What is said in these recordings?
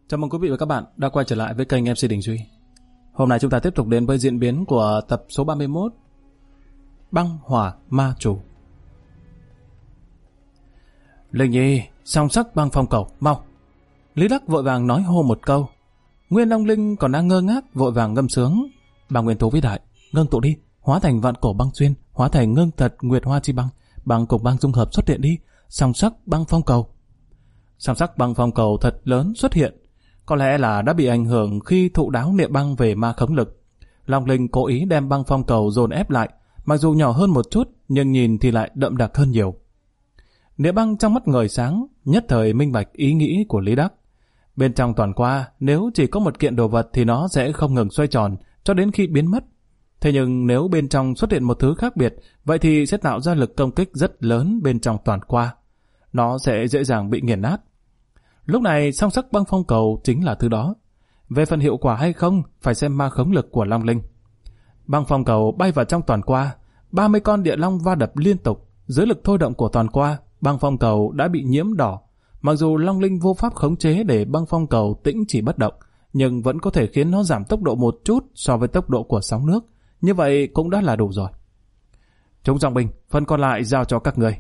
Chào mừng quý vị và các bạn đã quay trở lại với kênh MC Đình Duy. Hôm nay chúng ta tiếp tục đến với diễn biến của tập số 31 Băng Hỏa Ma Chủ. Linh Nhi, song sắc băng phong cầu, mau. Lý Đắc vội vàng nói hô một câu. Nguyên Long Linh còn đang ngơ ngác vội vàng ngâm sướng. Bà Nguyên Thú vĩ đại, ngưng tụ đi, hóa thành vạn cổ băng xuyên, hóa thành ngưng thật nguyệt hoa chi băng, băng cùng băng dung hợp xuất hiện đi, song sắc băng phong cầu. Song sắc băng phong cầu thật lớn xuất hiện. Có lẽ là đã bị ảnh hưởng khi thụ đáo niệm băng về ma khống lực. Long Linh cố ý đem băng phong cầu dồn ép lại, mặc dù nhỏ hơn một chút nhưng nhìn thì lại đậm đặc hơn nhiều. Niệm băng trong mắt ngời sáng, nhất thời minh bạch ý nghĩ của Lý Đắc. Bên trong toàn qua, nếu chỉ có một kiện đồ vật thì nó sẽ không ngừng xoay tròn cho đến khi biến mất. Thế nhưng nếu bên trong xuất hiện một thứ khác biệt, vậy thì sẽ tạo ra lực công kích rất lớn bên trong toàn qua. Nó sẽ dễ dàng bị nghiền nát. Lúc này song sắc băng phong cầu chính là thứ đó. Về phần hiệu quả hay không, phải xem ma khống lực của Long Linh. Băng phong cầu bay vào trong toàn qua, 30 con địa long va đập liên tục. Dưới lực thôi động của toàn qua, băng phong cầu đã bị nhiễm đỏ. Mặc dù Long Linh vô pháp khống chế để băng phong cầu tĩnh chỉ bất động, nhưng vẫn có thể khiến nó giảm tốc độ một chút so với tốc độ của sóng nước. Như vậy cũng đã là đủ rồi. Chúng dòng binh, phần còn lại giao cho các người.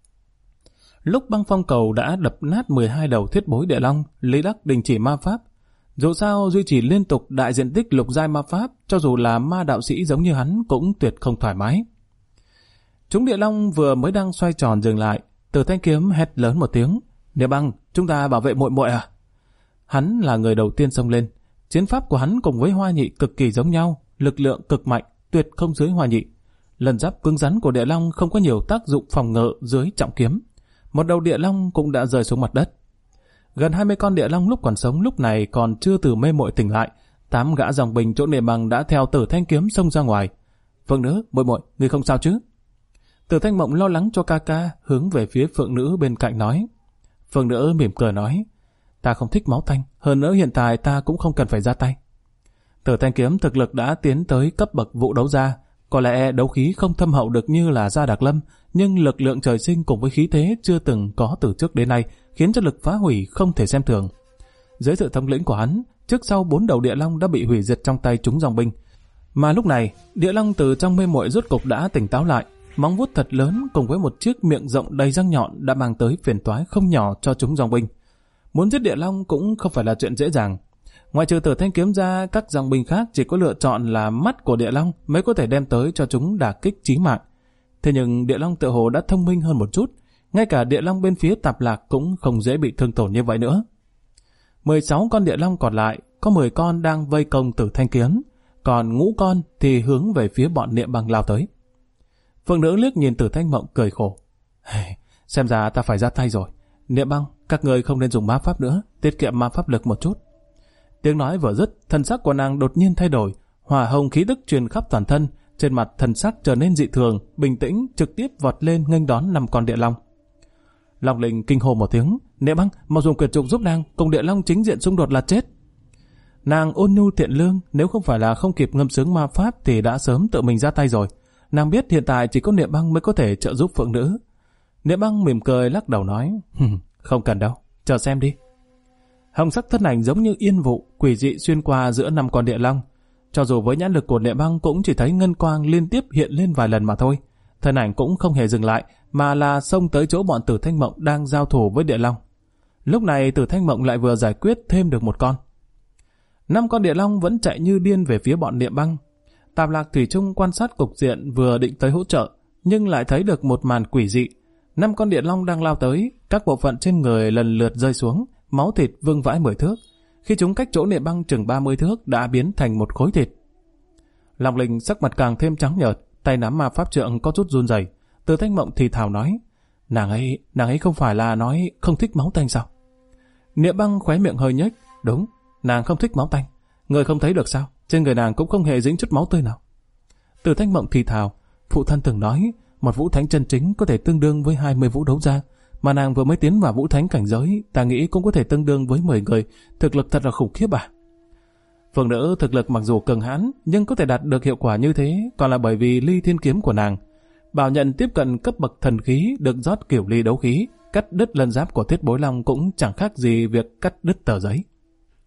Lúc băng phong cầu đã đập nát 12 đầu thiết bối địa long, Lý Đắc đình chỉ ma pháp. Dù sao duy trì liên tục đại diện tích lục giai ma pháp, cho dù là ma đạo sĩ giống như hắn cũng tuyệt không thoải mái. Chúng địa long vừa mới đang xoay tròn dừng lại, Từ thanh kiếm hét lớn một tiếng. Địa băng, chúng ta bảo vệ muội muội à? Hắn là người đầu tiên xông lên. Chiến pháp của hắn cùng với Hoa Nhị cực kỳ giống nhau, lực lượng cực mạnh, tuyệt không dưới Hoa Nhị. Lần giáp cứng rắn của địa long không có nhiều tác dụng phòng ngự dưới trọng kiếm. Một đầu địa long cũng đã rơi xuống mặt đất. Gần 20 con địa long lúc còn sống lúc này còn chưa từ mê muội tỉnh lại. 8 gã dòng binh chỗ niệm bằng đã theo Tử thanh kiếm xông ra ngoài. Phượng nữ, muội muội, ngươi không sao chứ? Tử thanh mộng lo lắng cho ca ca, hướng về phía Phượng nữ bên cạnh nói. Phượng nữ mỉm cười nói, ta không thích máu tanh, hơn nữa hiện tại ta cũng không cần phải ra tay. Tử thanh kiếm thực lực đã tiến tới cấp bậc vũ đấu gia. Có lẽ đấu khí không thâm hậu được như là Gia Đạc Lâm, nhưng lực lượng trời sinh cùng với khí thế chưa từng có từ trước đến nay khiến cho lực phá hủy không thể xem thường. Dưới sự thống lĩnh của hắn, trước sau 4 đầu địa long đã bị hủy diệt trong tay chúng dòng binh. Mà lúc này, địa long từ trong mê muội rốt cục đã tỉnh táo lại, móng vuốt thật lớn cùng với một chiếc miệng rộng đầy răng nhọn đã mang tới phiền toái không nhỏ cho chúng dòng binh. Muốn giết địa long cũng không phải là chuyện dễ dàng. Ngoài trừ Tử thanh kiếm ra, các dòng binh khác chỉ có lựa chọn là mắt của địa long mới có thể đem tới cho chúng đả kích chí mạng. Thế nhưng địa long tự hồ đã thông minh hơn một chút, ngay cả địa long bên phía Tạp Lạc cũng không dễ bị thương tổn như vậy nữa. 16 con địa long còn lại, có 10 con đang vây công Tử thanh kiếm, còn ngũ con thì hướng về phía bọn niệm băng lao tới. Phượng nữ liếc nhìn Tử thanh mộng cười khổ. Xem ra ta phải ra tay rồi. Niệm băng, các người không nên dùng ma pháp nữa, tiết kiệm ma pháp lực một chút. Tiếng nói vừa dứt, thân sắc của nàng đột nhiên thay đổi, hỏa hồng khí tức truyền khắp toàn thân, trên mặt thần sắc trở nên dị thường, bình tĩnh, trực tiếp vọt lên nghênh đón 5 con địa long. Long Linh kinh hô một tiếng, Niệm băng, mau dùng quyệt trục giúp nàng, cùng địa long chính diện xung đột là chết. Nàng ôn nhu thiện lương, nếu không phải là không kịp ngâm sướng ma pháp thì đã sớm tự mình ra tay rồi. Nàng biết hiện tại chỉ có Niệm băng mới có thể trợ giúp Phượng nữ. Niệm băng mỉm cười lắc đầu nói, không cần đâu, chờ xem đi. Hồng sắc thân ảnh giống như yên vụ, quỷ dị xuyên qua giữa 5 con địa long. Cho dù với nhãn lực của Niệm băng cũng chỉ thấy ngân quang liên tiếp hiện lên vài lần mà thôi. Thân ảnh cũng không hề dừng lại, mà là xông tới chỗ bọn Tử thanh mộng đang giao thủ với địa long. Lúc này Tử thanh mộng lại vừa giải quyết thêm được một con. 5 con địa long vẫn chạy như điên về phía bọn Niệm băng. Tạp Lạc thủy chung quan sát cục diện vừa định tới hỗ trợ, nhưng lại thấy được một màn quỷ dị. 5 con địa long đang lao tới, các bộ phận trên người lần lượt rơi xuống, máu thịt vương vãi 10 thước. Khi chúng cách chỗ Niệm băng chừng 30 thước đã biến thành một khối thịt. Long Linh sắc mặt càng thêm trắng nhợt, tay nắm ma pháp trượng có chút run rẩy. Từ thanh mộng thì thào nói, nàng ấy không phải là nói không thích máu tanh sao? Niệm băng khóe miệng hơi nhếch, đúng, nàng không thích máu tanh. Người không thấy được sao? Trên người nàng cũng không hề dính chút máu tươi nào. Từ thanh mộng thì thào, phụ thân từng nói, một vũ thánh chân chính có thể tương đương với 20 vũ đấu gia. Mà nàng vừa mới tiến vào vũ thánh cảnh giới, ta nghĩ cũng có thể tương đương với 10 người, thực lực thật là khủng khiếp à. Phượng nữ thực lực mặc dù cường hãn, nhưng có thể đạt được hiệu quả như thế, còn là bởi vì ly thiên kiếm của nàng. Bảo nhận tiếp cận cấp bậc thần khí được rót kiểu ly đấu khí, cắt đứt lân giáp của thiết bối long cũng chẳng khác gì việc cắt đứt tờ giấy.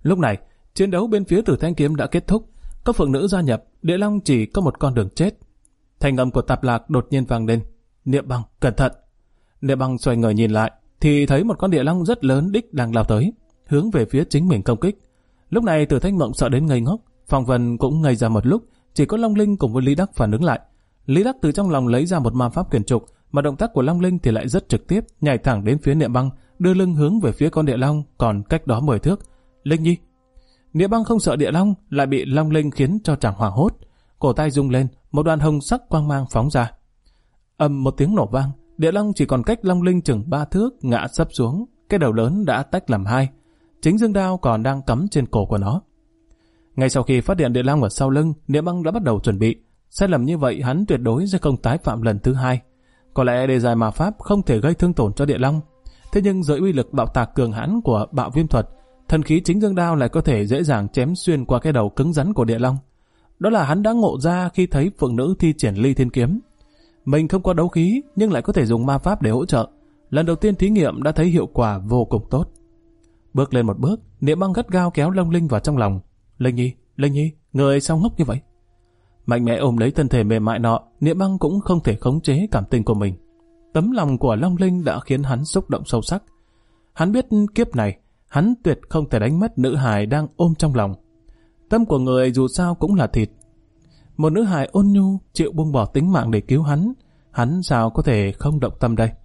Lúc này, chiến đấu bên phía Tử Thanh Kiếm đã kết thúc, có phượng nữ gia nhập, Địa Long chỉ có một con đường chết. Thanh âm của Tạp Lạc đột nhiên vang lên. Niệm Băng, cẩn thận! Niệm Băng xoay người nhìn lại, thì thấy một con địa long rất lớn đích đang lao tới, hướng về phía chính mình công kích. Lúc này Tử Thanh Mộng sợ đến ngây ngốc, Phong Vân cũng ngây ra một lúc, chỉ có Long Linh cùng với Lý Đắc phản ứng lại. Lý Đắc từ trong lòng lấy ra một ma pháp quyền trục, mà động tác của Long Linh thì lại rất trực tiếp, nhảy thẳng đến phía Niệm Băng, đưa lưng hướng về phía con địa long còn cách đó 10 thước. Linh Nhi! Niệm Băng không sợ địa long, lại bị Long Linh khiến cho chàng hoảng hốt. Cổ tay rung lên, một đoàn hồng sắc quang mang phóng ra. Ầm một tiếng nổ vang, địa long chỉ còn cách Long Linh chừng 3 thước ngã sấp xuống, cái đầu lớn đã tách làm hai. Chính dương đao còn đang cắm trên cổ của nó. Ngay sau khi phát hiện địa long ở sau lưng, Niệm Băng đã bắt đầu chuẩn bị. Sai lầm như vậy hắn tuyệt đối sẽ không tái phạm lần thứ hai. Có lẽ đề dài ma pháp không thể gây thương tổn cho địa long, thế nhưng dưới uy lực bạo tạc cường hãn của bạo viêm thuật, thần khí chính dương đao lại có thể dễ dàng chém xuyên qua cái đầu cứng rắn của địa long. Đó là hắn đã ngộ ra khi thấy phượng nữ thi triển Ly Thiên Kiếm. Mình không có đấu khí nhưng lại có thể dùng ma pháp để hỗ trợ. Lần đầu tiên thí nghiệm đã thấy hiệu quả vô cùng tốt. Bước lên một bước, Niệm Băng gắt gao kéo Long Linh vào trong lòng. Linh Nhi, người sao ngốc như vậy? Mạnh mẽ ôm lấy thân thể mềm mại nọ, Niệm Băng cũng không thể khống chế cảm tình của mình. Tấm lòng của Long Linh đã khiến hắn xúc động sâu sắc. Hắn biết kiếp này, hắn tuyệt không thể đánh mất nữ hài đang ôm trong lòng. Tâm của người dù sao cũng là thịt. Một nữ hài ôn nhu chịu buông bỏ tính mạng để cứu hắn sao có thể không động tâm đây?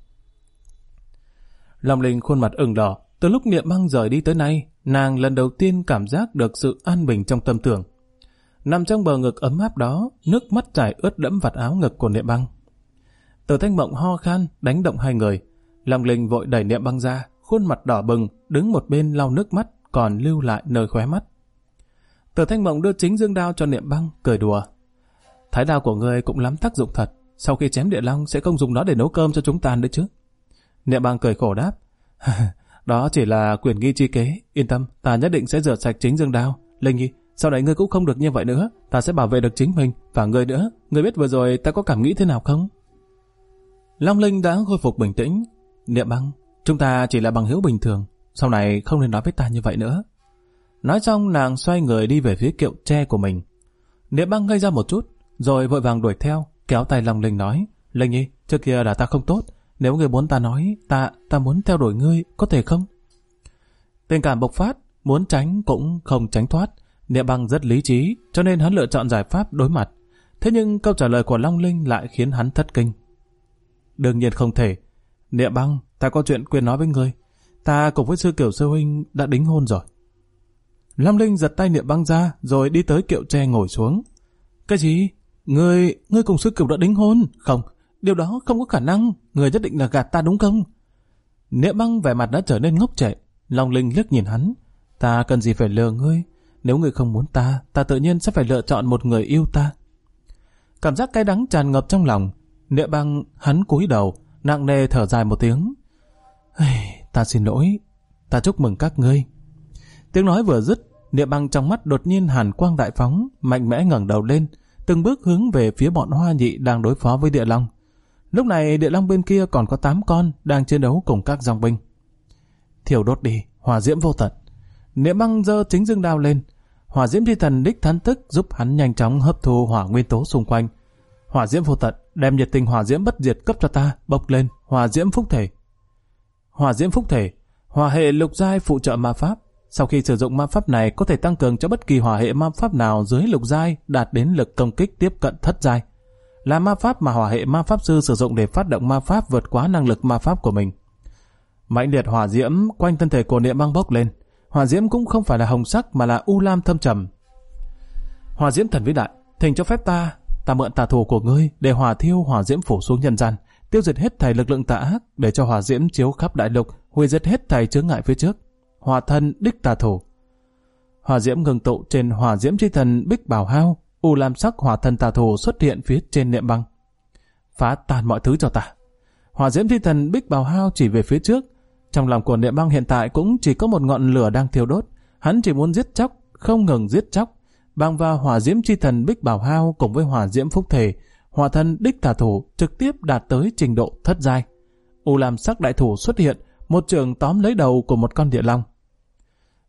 Long Linh khuôn mặt ửng đỏ. Từ lúc Niệm Băng rời đi tới nay, nàng lần đầu tiên cảm giác được sự an bình trong tâm tưởng. Nằm trong bờ ngực ấm áp đó, nước mắt chảy ướt đẫm vạt áo ngực của Niệm Băng. Từ Thanh Mộng ho khan đánh động hai người. Long Linh vội đẩy Niệm Băng ra, khuôn mặt đỏ bừng, đứng một bên lau nước mắt còn lưu lại nơi khóe mắt. Từ Thanh Mộng đưa chính dương đao cho Niệm Băng, cười đùa. Thái đao của ngươi cũng lắm tác dụng thật, sau khi chém địa long sẽ không dùng nó để nấu cơm cho chúng ta nữa chứ? Niệm Băng cười khổ đáp. Đó chỉ là quyền nghi chi kế, yên tâm, ta nhất định sẽ rửa sạch chính dương đao. Linh Nhi, sau này ngươi cũng không được như vậy nữa, ta sẽ bảo vệ được chính mình và ngươi nữa. Ngươi biết vừa rồi ta có cảm nghĩ thế nào không? Long Linh đã khôi phục bình tĩnh. Niệm Băng, chúng ta chỉ là bằng hữu bình thường, sau này không nên nói với ta như vậy nữa. Nói xong nàng xoay người đi về phía kiệu tre của mình. Niệm Băng ngây ra một chút, rồi vội vàng đuổi theo, kéo tay Long Linh nói. Linh Nhi, trước kia là ta không tốt, nếu ngươi muốn ta nói, ta muốn theo đuổi ngươi, có thể không? Tình cảm bộc phát, muốn tránh cũng không tránh thoát. Niệm Băng rất lý trí, cho nên hắn lựa chọn giải pháp đối mặt. Thế nhưng câu trả lời của Long Linh lại khiến hắn thất kinh. Đương nhiên không thể. Niệm Băng, ta có chuyện quên nói với ngươi. Ta cùng với sư Kiều sư huynh đã đính hôn rồi. Long Linh giật tay Niệm Băng ra, rồi đi tới kiệu tre ngồi xuống. Cái gì? Ngươi cùng sư Kiều đã đính hôn? Không, điều đó không có khả năng. Ngươi nhất định là gạt ta đúng không? Niệm Băng vẻ mặt đã trở nên ngốc trệ. Long Linh liếc nhìn hắn. Ta cần gì phải lừa ngươi? Nếu ngươi không muốn ta tự nhiên sẽ phải lựa chọn một người yêu ta. Cảm giác cay đắng tràn ngập trong lòng. Niệm Băng hắn cúi đầu, nặng nề thở dài một tiếng. Ta xin lỗi, ta chúc mừng các ngươi. Tiếng nói vừa dứt, Niệm Băng trong mắt đột nhiên hàn quang đại phóng, mạnh mẽ ngẩng đầu lên, từng bước hướng về phía bọn Hoa Nhị đang đối phó với địa long. Lúc này địa long bên kia còn có 8 con đang chiến đấu cùng các dòng binh. Thiêu đốt đi, hỏa diễm vô tận. Niệm Băng giơ chính dương đao lên, hỏa diễm thi thần đích thán tức giúp hắn nhanh chóng hấp thu hỏa nguyên tố xung quanh. Hỏa diễm vô tận, đem nhiệt tình hỏa diễm bất diệt cấp cho ta, bộc lên, hỏa diễm phúc thể. Hỏa diễm phúc thể, hỏa hệ lục giai phụ trợ ma pháp. Sau khi sử dụng ma pháp này có thể tăng cường cho bất kỳ hỏa hệ ma pháp nào dưới lục giai đạt đến lực công kích tiếp cận thất giai. Là ma pháp mà hỏa hệ ma pháp sư sử dụng để phát động ma pháp vượt quá năng lực ma pháp của mình. Mãnh liệt hỏa diễm quanh thân thể của Niệm Băng bốc lên. Hỏa diễm cũng không phải là hồng sắc mà là u lam thâm trầm. Hỏa diễm thần vĩ đại, thỉnh cho phép ta mượn tà thủ của ngươi để hỏa thiêu hỏa diễm phủ xuống nhân gian, tiêu diệt hết thảy lực lượng tà ác, để cho hỏa diễm chiếu khắp đại lục, hủy diệt hết thảy chướng ngại phía trước. Hỏa thần đích tà thủ. Hỏa diễm ngừng tụ trên hỏa diễm chi thần Bích Bảo Hao, u lam sắc hỏa thần tà thủ xuất hiện phía trên Niệm Băng. Phá tan mọi thứ cho ta. Hỏa diễm chi thần Bích Bảo Hao chỉ về phía trước. Trong lòng của Niệm Băng hiện tại cũng chỉ có một ngọn lửa đang thiêu đốt. Hắn chỉ muốn giết chóc, không ngừng giết chóc. Bằng vào hỏa diễm chi thần Bích Bảo Hao cùng với hỏa diễm phúc thể, hỏa thần đích tà thủ trực tiếp đạt tới trình độ thất giai. U lam sắc đại thủ xuất hiện, một trường tóm lấy đầu của một con địa long.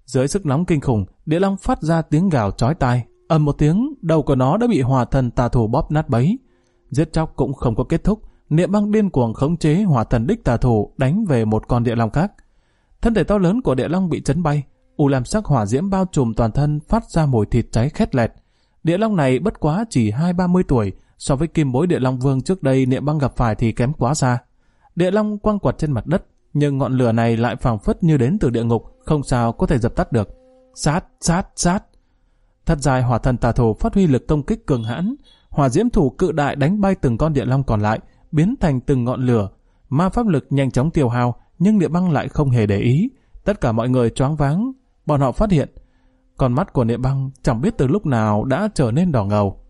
Dưới sức nóng kinh khủng, địa long phát ra tiếng gào chói tai. Ầm một tiếng, đầu của nó đã bị hỏa thần tà thủ bóp nát bấy. Giết chóc cũng không có kết thúc. Niệm Băng điên cuồng khống chế hỏa thần đích tà thủ đánh về một con địa long khác. Thân thể to lớn của địa long bị chấn bay, u lam sắc hỏa diễm bao trùm toàn thân, phát ra mùi thịt cháy khét lẹt. Địa long này bất quá chỉ 20-30 tuổi, so với kim bối địa long vương trước đây Niệm Băng gặp phải thì kém quá xa. Địa long quăng quật trên mặt đất, nhưng ngọn lửa này lại phảng phất như đến từ địa ngục, không sao có thể dập tắt được. Sát, sát, sát. Thật dài hỏa thần tà thủ phát huy lực công kích cường hãn, hỏa diễm thủ cự đại đánh bay từng con địa long còn lại, biến thành từng ngọn lửa. Ma pháp lực nhanh chóng tiêu hao, nhưng Niệm Băng lại không hề để ý. Tất cả mọi người choáng váng, bọn họ phát hiện con mắt của Niệm Băng chẳng biết từ lúc nào đã trở nên đỏ ngầu.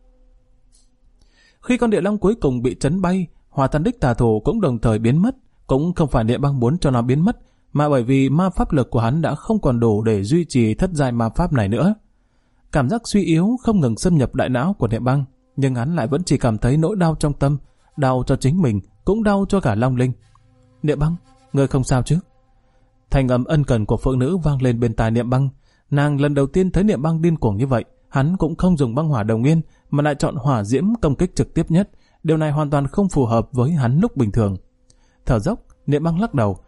Khi con địa long cuối cùng bị chấn bay, hỏa thần đích tà thủ cũng đồng thời biến mất. Cũng không phải Niệm Băng muốn cho nó biến mất, mà bởi vì ma pháp lực của hắn đã không còn đủ để duy trì thất giai ma pháp này nữa. Cảm giác suy yếu không ngừng xâm nhập đại não của Niệm Băng, nhưng hắn lại vẫn chỉ cảm thấy nỗi đau trong tâm, đau cho chính mình, cũng đau cho cả Long Linh. Niệm Băng, ngươi không sao chứ? Thanh âm ân cần của phượng nữ vang lên bên tai Niệm Băng. Nàng lần đầu tiên thấy Niệm Băng điên cuồng như vậy, hắn cũng không dùng băng hỏa đồng nguyên, mà lại chọn hỏa diễm công kích trực tiếp nhất. Điều này hoàn toàn không phù hợp với hắn lúc bình thường. Thở dốc, Niệm Băng lắc đầu.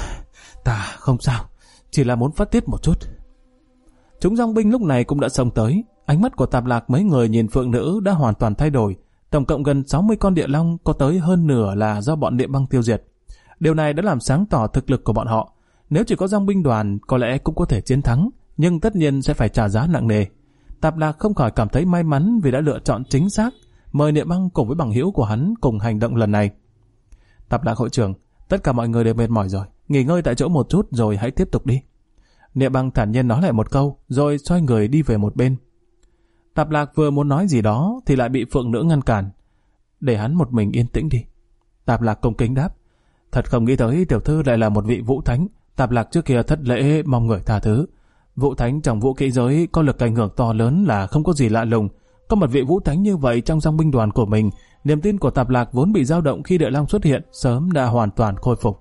Ta không sao, chỉ là muốn phát tiết một chút. Chúng dòng binh lúc này cũng đã xông tới. Ánh mắt của Tạp Lạc mấy người nhìn phượng nữ đã hoàn toàn thay đổi. Tổng cộng gần 60 con địa long, có tới hơn nửa là do bọn Niệm Băng tiêu diệt. Điều này đã làm sáng tỏ thực lực của bọn họ. Nếu chỉ có dòng binh đoàn, có lẽ cũng có thể chiến thắng, nhưng tất nhiên sẽ phải trả giá nặng nề. Tạp Lạc không khỏi cảm thấy may mắn vì đã lựa chọn chính xác, mời Niệm Băng cùng với bằng hữu của hắn cùng hành động lần này. Tạp Lạc hội trưởng, tất cả mọi người đều mệt mỏi rồi, nghỉ ngơi tại chỗ một chút rồi hãy tiếp tục đi. Niệm Băng thản nhiên nói lại một câu, rồi xoay người đi về một bên. Tạp Lạc vừa muốn nói gì đó thì lại bị phượng nữ ngăn cản. Để hắn một mình yên tĩnh đi. Tạp Lạc cung kính đáp. Thật không nghĩ tới tiểu thư lại là một vị vũ thánh. Tạp Lạc trước kia thất lễ mong người tha thứ. Vũ thánh trong vũ kỹ giới có lực ảnh hưởng to lớn là không có gì lạ lùng. Có một vị vũ thánh như vậy trong dòng binh đoàn của mình, niềm tin của Tạp Lạc vốn bị dao động khi địa long xuất hiện sớm đã hoàn toàn khôi phục.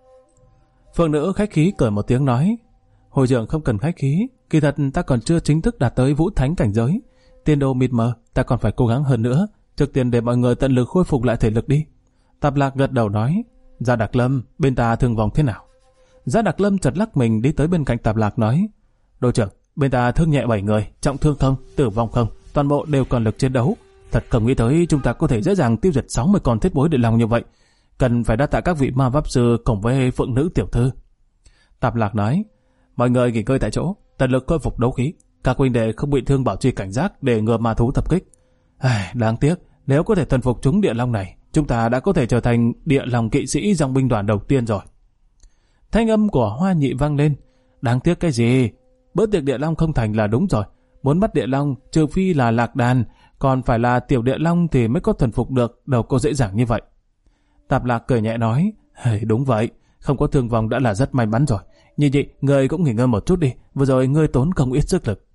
Phượng nữ khách khí cười một tiếng nói. Hội trưởng không cần khách khí, kỳ thật ta còn chưa chính thức đạt tới vũ thánh cảnh giới. Tiên đồ mịt mờ, ta còn phải cố gắng hơn nữa. Trước tiên để mọi người tận lực khôi phục lại thể lực đi. Tạp Lạc gật đầu nói. Gia Đặc Lâm, bên ta thương vong thế nào? Gia Đặc Lâm chợt lắc mình đi tới bên cạnh Tạp Lạc nói. Đội trưởng, bên ta thương nhẹ 7 người, trọng thương không, tử vong không, toàn bộ đều còn lực chiến đấu. Thật không nghĩ tới chúng ta có thể dễ dàng tiêu diệt 60 con thiết bối địa long như vậy. Cần phải đa tạ các vị ma pháp sư cùng với phượng nữ tiểu thư. Tạp Lạc nói. Mọi người nghỉ ngơi tại chỗ, tận lực khôi phục đấu khí. Các huynh đệ không bị thương bảo trì cảnh giác để ngừa ma thú tập kích. Đáng tiếc, nếu có thể thuần phục chúng địa long này, chúng ta đã có thể trở thành địa long kỵ sĩ dòng binh đoàn đầu tiên rồi. Thanh âm của Hoa Nhị vang lên. Đáng tiếc cái gì? Bữa tiệc địa long không thành là đúng rồi. Muốn bắt địa long, trừ phi là lạc đàn, còn phải là tiểu địa long thì mới có thuần phục được, đâu có dễ dàng như vậy. Tạp Lạc cười nhẹ nói. Đúng vậy, không có thương vong đã là rất may mắn rồi. Nhị nhị, ngươi cũng nghỉ ngơi một chút đi, vừa rồi ngươi tốn không ít sức lực.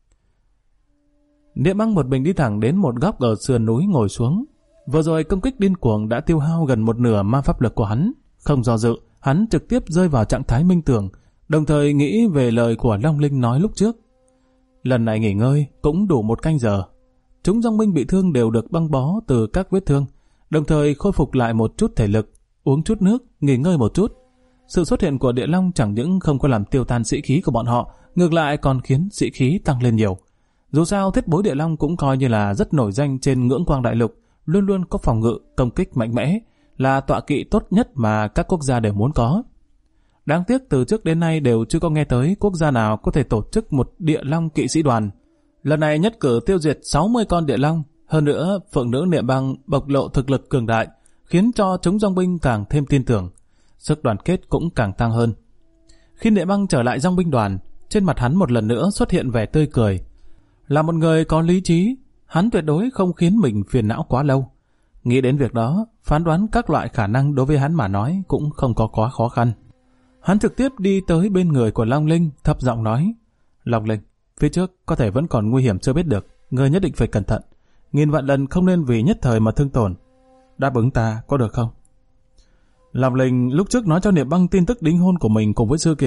Niệm Băng một mình đi thẳng đến một góc ở sườn núi ngồi xuống. Vừa rồi công kích điên cuồng đã tiêu hao gần một nửa ma pháp lực của hắn. Không do dự, hắn trực tiếp rơi vào trạng thái minh tưởng, đồng thời nghĩ về lời của Long Linh nói lúc trước. Lần này nghỉ ngơi cũng đủ 1 canh giờ. Chúng dòng binh bị thương đều được băng bó từ các vết thương, đồng thời khôi phục lại một chút thể lực, uống chút nước, nghỉ ngơi một chút. Sự xuất hiện của địa long chẳng những không có làm tiêu tan sĩ khí của bọn họ, ngược lại còn khiến sĩ khí tăng lên nhiều. Dù sao thiết bối địa long cũng coi như là rất nổi danh trên ngưỡng quang đại lục, luôn luôn có phòng ngự, công kích mạnh mẽ, là tọa kỵ tốt nhất mà các quốc gia đều muốn có. Đáng tiếc từ trước đến nay đều chưa có nghe tới quốc gia nào có thể tổ chức một địa long kỵ sĩ đoàn. Lần này nhất cử tiêu diệt 60 con địa long, hơn nữa phượng nữ Niệm Băng bộc lộ thực lực cường đại, khiến cho chúng dòng binh càng thêm tin tưởng. Sức đoàn kết cũng càng tăng hơn. Khi Niệm Băng trở lại dòng binh đoàn, trên mặt hắn một lần nữa xuất hiện vẻ tươi cười. Là một người có lý trí, hắn tuyệt đối không khiến mình phiền não quá lâu. Nghĩ đến việc đó, phán đoán các loại khả năng đối với hắn mà nói cũng không có quá khó khăn. Hắn trực tiếp đi tới bên người của Long Linh, thấp giọng nói. Long Linh, phía trước có thể vẫn còn nguy hiểm chưa biết được, ngươi nhất định phải cẩn thận. Nghìn vạn lần không nên vì nhất thời mà thương tổn. Đáp ứng ta có được không? Long Linh lúc trước nói cho Niệm Băng tin tức đính hôn của mình cùng với Sư Kiều,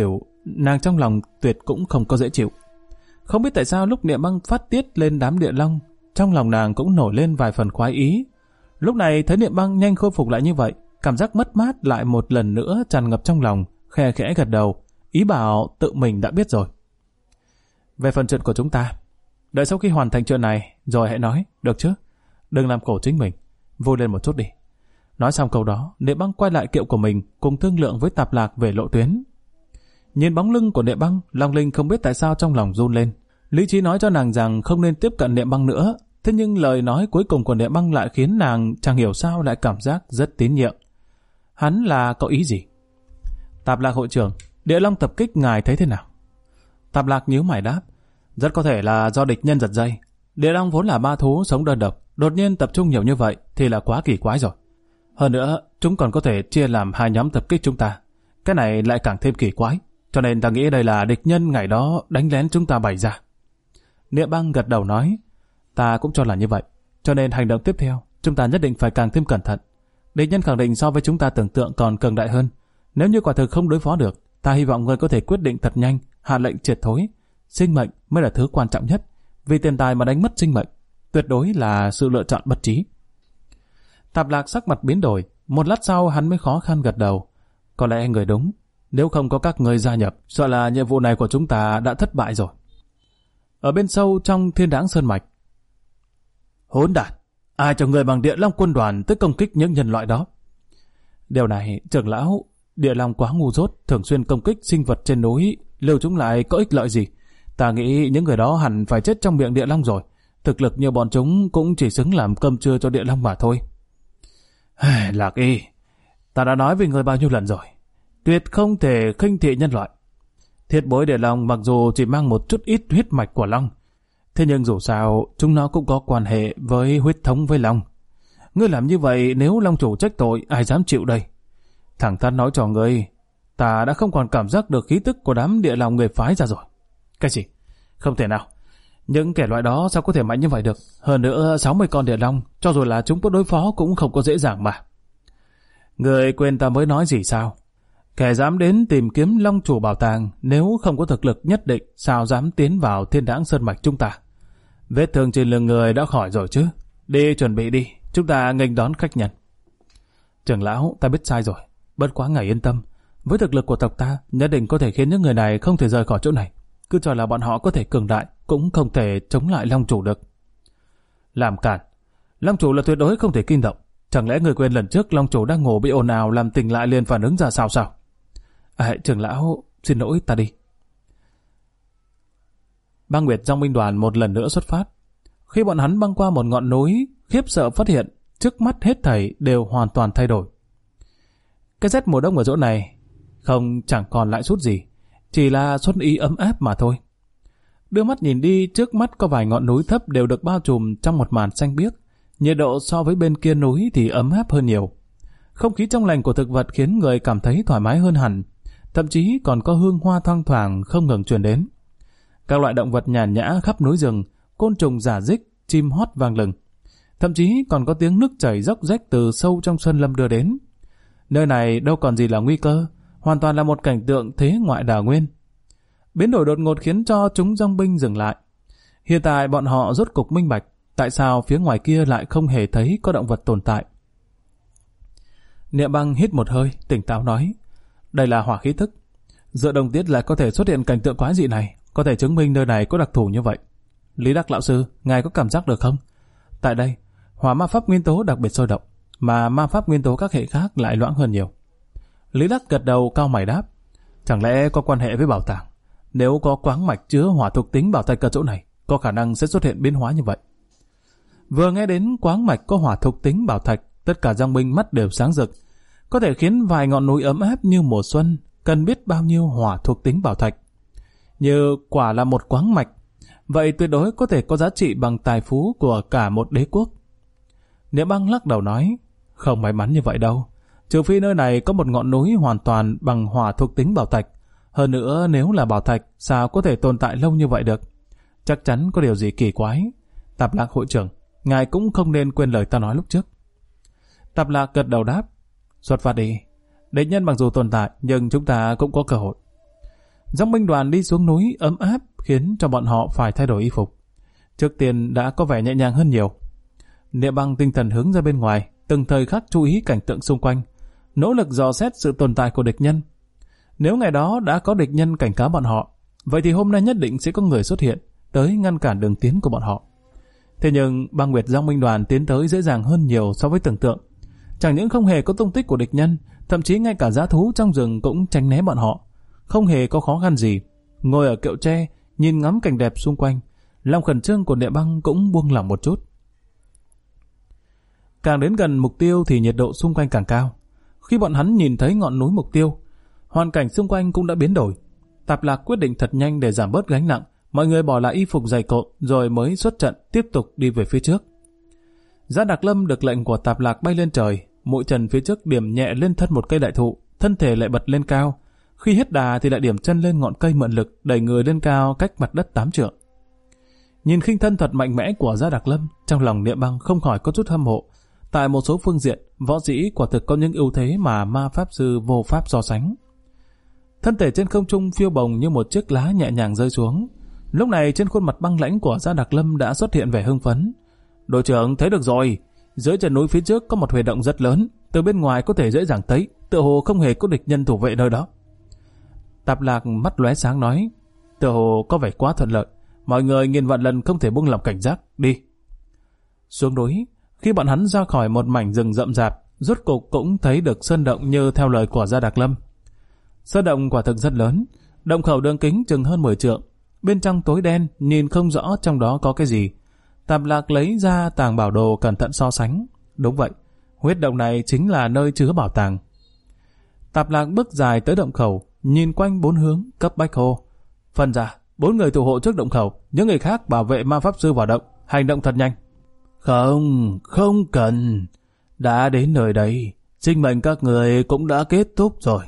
nàng trong lòng tuyệt cũng không có dễ chịu. Không biết tại sao lúc Niệm Băng phát tiết lên đám địa long, trong lòng nàng cũng nổi lên vài phần khoái ý. Lúc này thấy Niệm Băng nhanh khôi phục lại như vậy, cảm giác mất mát lại một lần nữa tràn ngập trong lòng, khe khẽ gật đầu, ý bảo tự mình đã biết rồi. Về phần chuyện của chúng ta, đợi sau khi hoàn thành chuyện này rồi hãy nói, được chứ? Đừng làm khổ chính mình, vui lên một chút đi. Nói xong câu đó, Niệm Băng quay lại kiệu của mình cùng thương lượng với Tạp Lạc về lộ tuyến. Nhìn bóng lưng của Niệm Băng, Long Linh không biết tại sao trong lòng run lên. Lý trí nói cho nàng rằng không nên tiếp cận Niệm Băng nữa, thế nhưng lời nói cuối cùng của Niệm Băng lại khiến nàng chẳng hiểu sao lại cảm giác rất tín nhiệm. Hắn là có ý gì? Tạp Lạc hội trưởng, địa long tập kích ngài thấy thế nào? Tạp Lạc nhíu mày đáp, rất có thể là do địch nhân giật dây. Địa long vốn là ma thú sống đơn độc, đột nhiên tập trung nhiều như vậy thì là quá kỳ quái rồi. Hơn nữa, chúng còn có thể chia làm hai nhóm tập kích chúng ta. Cái này lại càng thêm kỳ quái. Cho nên ta nghĩ đây là địch nhân ngày đó đánh lén chúng ta bày ra. Niệm Băng gật đầu nói, ta cũng cho là như vậy. Cho nên hành động tiếp theo, chúng ta nhất định phải càng thêm cẩn thận. Địch nhân khẳng định so với chúng ta tưởng tượng còn cường đại hơn. Nếu như quả thực không đối phó được, ta hy vọng ngươi có thể quyết định thật nhanh, hạ lệnh triệt thối. Sinh mệnh mới là thứ quan trọng nhất. Vì tiền tài mà đánh mất sinh mệnh, tuyệt đối là sự lựa chọn bất trí. Tạp Lạc sắc mặt biến đổi, một lát sau hắn mới khó khăn gật đầu. Có lẽ người đúng, nếu không có các người gia nhập, sợ là nhiệm vụ này của chúng ta đã thất bại rồi. Ở bên sâu trong Thiên Đãng Sơn Mạch, hỗn đản, ai cho người bằng Địa Long quân đoàn tới công kích những nhân loại đó? Điều này, trưởng lão, Địa Long quá ngu dốt, thường xuyên công kích sinh vật trên núi, lưu chúng lại có ích lợi gì? Ta nghĩ những người đó hẳn phải chết trong miệng Địa Long rồi. Thực lực như bọn chúng cũng chỉ xứng làm cơm trưa cho Địa Long mà thôi. Lạc Y, ta đã nói với người bao nhiêu lần rồi, tuyệt không thể khinh thị nhân loại. Thiết bối Địa Long mặc dù chỉ mang một chút ít huyết mạch của Long, thế nhưng dù sao chúng nó cũng có quan hệ với huyết thống với Long. Ngươi làm như vậy nếu Long chủ trách tội, ai dám chịu đây? Thẳng thắn nói cho ngươi, ta đã không còn cảm giác được khí tức của đám Địa Long người phái ra rồi. Cái gì? Không thể nào. Những kẻ loại đó sao có thể mạnh như vậy được? Hơn nữa 60 con Địa Long, cho dù là chúng có đối phó cũng không có dễ dàng mà. Người quên ta mới nói gì sao? Kẻ dám đến tìm kiếm Long chủ bảo tàng, nếu không có thực lực nhất định, sao dám tiến vào Thiên Đãng Sơn Mạch chúng ta? Vết thương trên lưng người đã khỏi rồi chứ? Đi chuẩn bị đi, chúng ta nghênh đón khách nhân. Trưởng lão, ta biết sai rồi, bất quá ngài yên tâm. Với thực lực của tộc ta, nhất định có thể khiến những người này không thể rời khỏi chỗ này. Cứ cho là bọn họ có thể cường đại, cũng không thể chống lại Long chủ được. Làm cản, Long chủ là tuyệt đối không thể kinh động. Chẳng lẽ người quên lần trước Long chủ đang ngủ bị ồn ào làm tỉnh lại liền phản ứng ra sao sao? Trưởng lão, xin lỗi, ta đi. Băng Nguyệt Dòng binh đoàn một lần nữa xuất phát. Khi bọn hắn băng qua một ngọn núi, khiếp sợ phát hiện trước mắt hết thảy đều hoàn toàn thay đổi. Cái rét mùa đông ở chỗ này chẳng còn lại chút gì, chỉ là xuân ý ấm áp mà thôi. Đưa mắt nhìn đi, trước mắt có vài ngọn núi thấp đều được bao trùm trong một màn xanh biếc. Nhiệt độ so với bên kia núi thì ấm áp hơn nhiều. Không khí trong lành của thực vật khiến người cảm thấy thoải mái hơn hẳn. Thậm chí còn có hương hoa thoang thoảng không ngừng truyền đến. Các loại động vật nhàn nhã khắp núi rừng, côn trùng rả rích, chim hót vang lừng. Thậm chí còn có tiếng nước chảy róc rách từ sâu trong sơn lâm đưa đến. Nơi này đâu còn gì là nguy cơ, hoàn toàn là một cảnh tượng thế ngoại đào nguyên. Biến đổi đột ngột khiến cho chúng dòng binh dừng lại. Hiện tại bọn họ rốt cục minh bạch tại sao phía ngoài kia lại không hề thấy có động vật tồn tại. Niệm Băng hít một hơi, tỉnh táo nói, đây là hỏa khí thức. Giữa đồng tiết lại có thể xuất hiện cảnh tượng quái dị này, có thể chứng minh nơi này có đặc thù như vậy. Lý Đắc lão sư, ngài có cảm giác được không? Tại đây, hỏa ma pháp nguyên tố đặc biệt sôi động, mà ma pháp nguyên tố các hệ khác lại loãng hơn nhiều. Lý Đắc gật đầu cau mày đáp, chẳng lẽ có quan hệ với bảo tàng? Nếu có quáng mạch chứa hỏa thuộc tính bảo thạch ở chỗ này, có khả năng sẽ xuất hiện biến hóa như vậy. Vừa nghe đến quáng mạch có hỏa thuộc tính bảo thạch, tất cả dòng binh mắt đều sáng rực. Có thể khiến vài ngọn núi ấm áp như mùa xuân, cần biết bao nhiêu hỏa thuộc tính bảo thạch. Như quả là một quáng mạch, vậy tuyệt đối có thể có giá trị bằng tài phú của cả một đế quốc. Niệm Băng lắc đầu nói, không may mắn như vậy đâu. Trừ phi nơi này có một ngọn núi hoàn toàn bằng hỏa thuộc tính bảo thạch. Hơn nữa nếu là bảo thạch, sao có thể tồn tại lâu như vậy được? Chắc chắn có điều gì kỳ quái. Tạp Lạc hội trưởng, ngài cũng không nên quên lời ta nói lúc trước. Tạp Lạc gật đầu đáp, xuất phát đi. Địch nhân mặc dù tồn tại, nhưng chúng ta cũng có cơ hội. Dòng binh đoàn đi xuống núi ấm áp khiến cho bọn họ phải thay đổi y phục. Trước tiên đã có vẻ nhẹ nhàng hơn nhiều. Niệm Băng tinh thần hướng ra bên ngoài, từng thời khắc chú ý cảnh tượng xung quanh, nỗ lực dò xét sự tồn tại của địch nhân. Nếu ngày đó đã có địch nhân cảnh cáo bọn họ, vậy thì hôm nay nhất định sẽ có người xuất hiện tới ngăn cản đường tiến của bọn họ. Thế nhưng Băng Nguyệt Dòng binh đoàn tiến tới dễ dàng hơn nhiều so với tưởng tượng. Chẳng những không hề có tung tích của địch nhân, thậm chí ngay cả dã thú trong rừng cũng tránh né bọn họ, không hề có khó khăn gì. Ngồi ở kiệu tre, nhìn ngắm cảnh đẹp xung quanh, lòng khẩn trương của Niệm Băng cũng buông lỏng một chút. Càng đến gần mục tiêu thì nhiệt độ xung quanh càng cao. Khi bọn hắn nhìn thấy ngọn núi mục tiêu, hoàn cảnh xung quanh cũng đã biến đổi. Tạp Lạc quyết định thật nhanh để giảm bớt gánh nặng, mọi người bỏ lại y phục dày cộm rồi mới xuất trận tiếp tục đi về phía trước. Giá Đạc Lâm được lệnh của Tạp Lạc bay lên trời, mũi chân phía trước điểm nhẹ lên thân một cây đại thụ, thân thể lại bật lên cao. Khi hết đà thì lại điểm chân lên ngọn cây mượn lực, đẩy người lên cao cách mặt đất 8 trượng. Nhìn khinh thân thuật mạnh mẽ của Giá Đạc Lâm, trong lòng Niệm Băng không khỏi có chút hâm mộ. Tại một số phương diện, võ sĩ quả thực có những ưu thế mà ma pháp sư vô pháp so sánh. Thân thể trên không trung phiêu bồng như một chiếc lá nhẹ nhàng rơi xuống. Lúc này trên khuôn mặt băng lãnh của Giá Đạc Lâm đã xuất hiện vẻ hưng phấn. Đội trưởng thấy được rồi, dưới chân núi phía trước có một huy động rất lớn, từ bên ngoài có thể dễ dàng thấy, tựa hồ không hề có địch nhân thủ vệ nơi đó. Tạp Lạc mắt lóe sáng nói, tựa hồ có vẻ quá thuận lợi, mọi người nghìn vạn lần không thể buông lỏng cảnh giác, đi. Xuống núi, khi bọn hắn ra khỏi một mảnh rừng rậm rạp, rốt cục cũng thấy được sơn động như theo lời của Giá Đạc Lâm. Sơn động quả thực rất lớn, động khẩu đường kính chừng hơn 10 trượng, bên trong tối đen, nhìn không rõ trong đó có cái gì. Tạp Lạc lấy ra tàng bảo đồ cẩn thận so sánh. Đúng vậy, huyết động này chính là nơi chứa bảo tàng. Tạp Lạc bước dài tới động khẩu, nhìn quanh bốn hướng, cấp bách hô. Phân ra, 4 người thủ hộ trước động khẩu, những người khác bảo vệ ma pháp sư vào động, hành động thật nhanh. Không cần. Đã đến nơi đây, sinh mệnh các người cũng đã kết thúc rồi.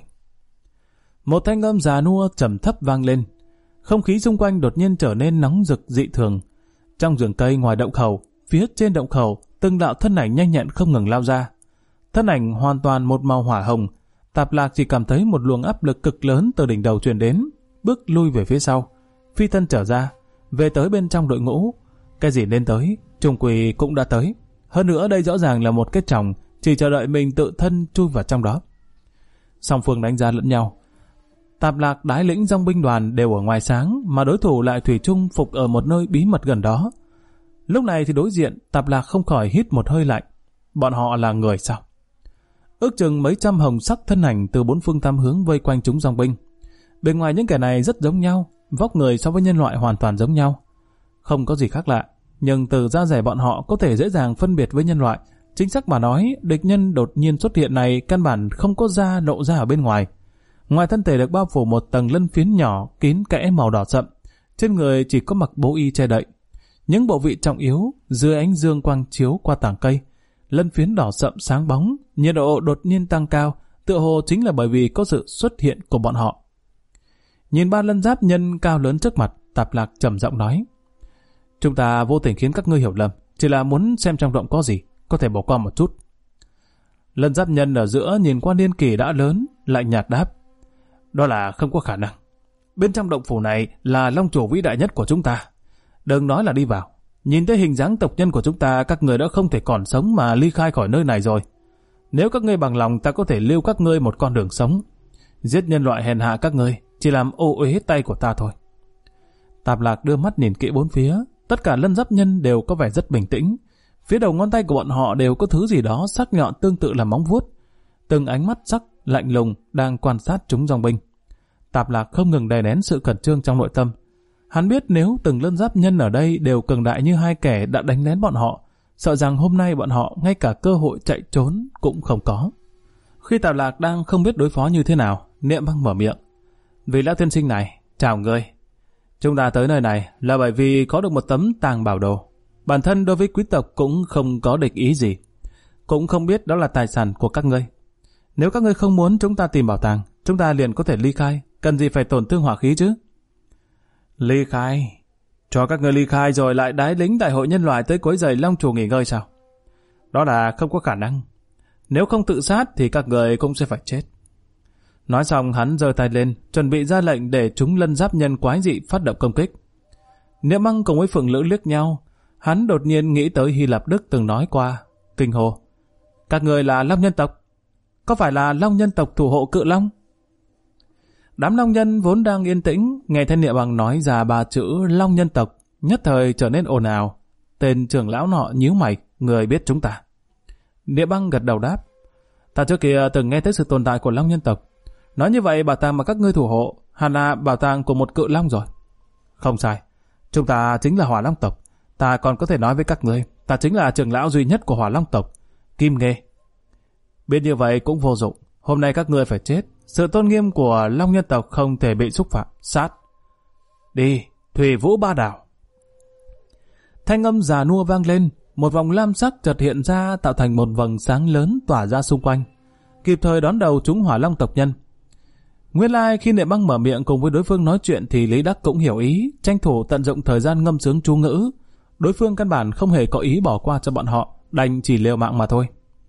Một thanh âm già nua trầm thấp vang lên. Không khí xung quanh đột nhiên trở nên nóng rực dị thường. Trong rừng cây ngoài động khẩu, phía trên động khẩu, từng đạo thân ảnh nhanh nhẹn không ngừng lao ra. Thân ảnh hoàn toàn một màu hỏa hồng. Tạp Lạc chỉ cảm thấy một luồng áp lực cực lớn từ đỉnh đầu truyền đến, bước lui về phía sau, phi thân trở ra, về tới bên trong đội ngũ. Cái gì nên tới, trùng quỷ cũng đã tới. Hơn nữa đây rõ ràng là một cái chồng, chỉ chờ đợi mình tự thân chui vào trong đó. Song phương đánh giá lẫn nhau. Tạp Lạc đái lĩnh dòng binh đoàn đều ở ngoài sáng, mà đối thủ lại thủy chung phục ở một nơi bí mật gần đó. Lúc này thì đối diện, Tạp Lạc không khỏi hít một hơi lạnh. Bọn họ là người sao? Ước chừng mấy trăm hồng sắc thân ảnh từ 4 phương tám hướng vây quanh chúng dòng binh. Bên ngoài những kẻ này rất giống nhau, vóc người so với nhân loại hoàn toàn giống nhau. Không có gì khác lạ, nhưng từ da dẻ bọn họ có thể dễ dàng phân biệt với nhân loại. Chính xác mà nói, địch nhân đột nhiên xuất hiện này căn bản không có da lộ ra ở bên ngoài. Ngoài thân thể được bao phủ một tầng lân phiến nhỏ kín kẽ màu đỏ sậm, trên người chỉ có mặc bố y che đậy. Những bộ vị trọng yếu dưới ánh dương quang chiếu qua tảng cây, lân phiến đỏ sậm sáng bóng, nhiệt độ đột nhiên tăng cao, tựa hồ chính là bởi vì có sự xuất hiện của bọn họ. Nhìn 3 lân giáp nhân cao lớn trước mặt, Tạp Lạc trầm giọng nói: chúng ta vô tình khiến các ngươi hiểu lầm, chỉ là muốn xem trong động có gì, có thể bỏ qua một chút. Lân giáp nhân ở giữa nhìn qua niên kỷ đã lớn, lạnh nhạt đáp: đó là không có khả năng. Bên trong động phủ này là long chủ vĩ đại nhất của chúng ta. Đừng nói là đi vào. Nhìn thấy hình dáng tộc nhân của chúng ta, các người đã không thể còn sống mà ly khai khỏi nơi này rồi. Nếu các ngươi bằng lòng, ta có thể lưu các ngươi một con đường sống. Giết nhân loại hèn hạ các ngươi chỉ làm ô uế tay của ta thôi. Tạp Lạc đưa mắt nhìn kỹ bốn phía. Tất cả lân giáp nhân đều có vẻ rất bình tĩnh. Phía đầu ngón tay của bọn họ đều có thứ gì đó sắc nhọn tương tự là móng vuốt. Từng ánh mắt sắc lạnh lùng đang quan sát chúng dòng binh. Tạp Lạc không ngừng đè nén sự khẩn trương trong nội tâm. Hắn biết nếu từng lân giáp nhân ở đây đều cường đại như hai kẻ đã đánh lén bọn họ, sợ rằng hôm nay bọn họ ngay cả cơ hội chạy trốn cũng không có. Khi Tạp Lạc đang không biết đối phó như thế nào, Niệm Băng mở miệng: vị lão tiên sinh này, chào ngươi. Chúng ta tới nơi này là bởi vì có được một tấm tàng bảo đồ. Bản thân đối với quý tộc cũng không có địch ý gì, cũng không biết đó là tài sản của các ngươi. Nếu các ngươi không muốn chúng ta tìm bảo tàng, chúng ta liền có thể ly khai, cần gì phải tổn thương hỏa khí chứ? Ly khai? Cho các ngươi ly khai rồi lại đái lính đại hội nhân loại tới quấy rầy long chủ nghỉ ngơi sao? Đó là không có khả năng. Nếu không tự sát thì các người cũng sẽ phải chết. Nói xong hắn giơ tay lên, chuẩn bị ra lệnh để chúng lân giáp nhân quái dị phát động công kích. Niệm Băng cùng với Phượng Nữ liếc nhau, hắn đột nhiên nghĩ tới Hy Lạp Đức từng nói qua, kinh hô: các người là Long nhân tộc, có phải là Long nhân tộc thủ hộ Cự Long? Đám Long nhân vốn đang yên tĩnh, nghe thấy Niệm Băng nói ra 3 chữ Long nhân tộc, nhất thời trở nên ồn ào. Tên trưởng lão nọ nhíu mày: người biết chúng ta? Niệm Băng gật đầu đáp: ta trước kia từng nghe tới sự tồn tại của Long nhân tộc. Nói như vậy bảo tàng mà các ngươi thủ hộ hẳn là bảo tàng của một Cự Long rồi. Không sai, chúng ta chính là Hỏa Long tộc. Ta còn có thể nói với các ngươi, ta chính là trưởng lão duy nhất của Hỏa Long tộc, Kim Nghê. Biết như vậy cũng vô dụng, hôm nay các ngươi phải chết. Sự tôn nghiêm của Long nhân tộc không thể bị xúc phạm. Sát! Đi, Thủy Vũ Ba Đảo! Thanh âm già nua vang lên, một vòng lam sắc chợt hiện ra tạo thành một vầng sáng lớn tỏa ra xung quanh, kịp thời đón đầu chúng Hỏa Long tộc nhân. Nguyên lai khi Niệm Băng mở miệng cùng với đối phương nói chuyện thì Lý Đắc cũng hiểu ý, tranh thủ tận dụng thời gian ngâm sướng chú ngữ. Đối phương căn bản không hề có ý bỏ qua cho bọn họ, đành chỉ liều mạng mà thôi.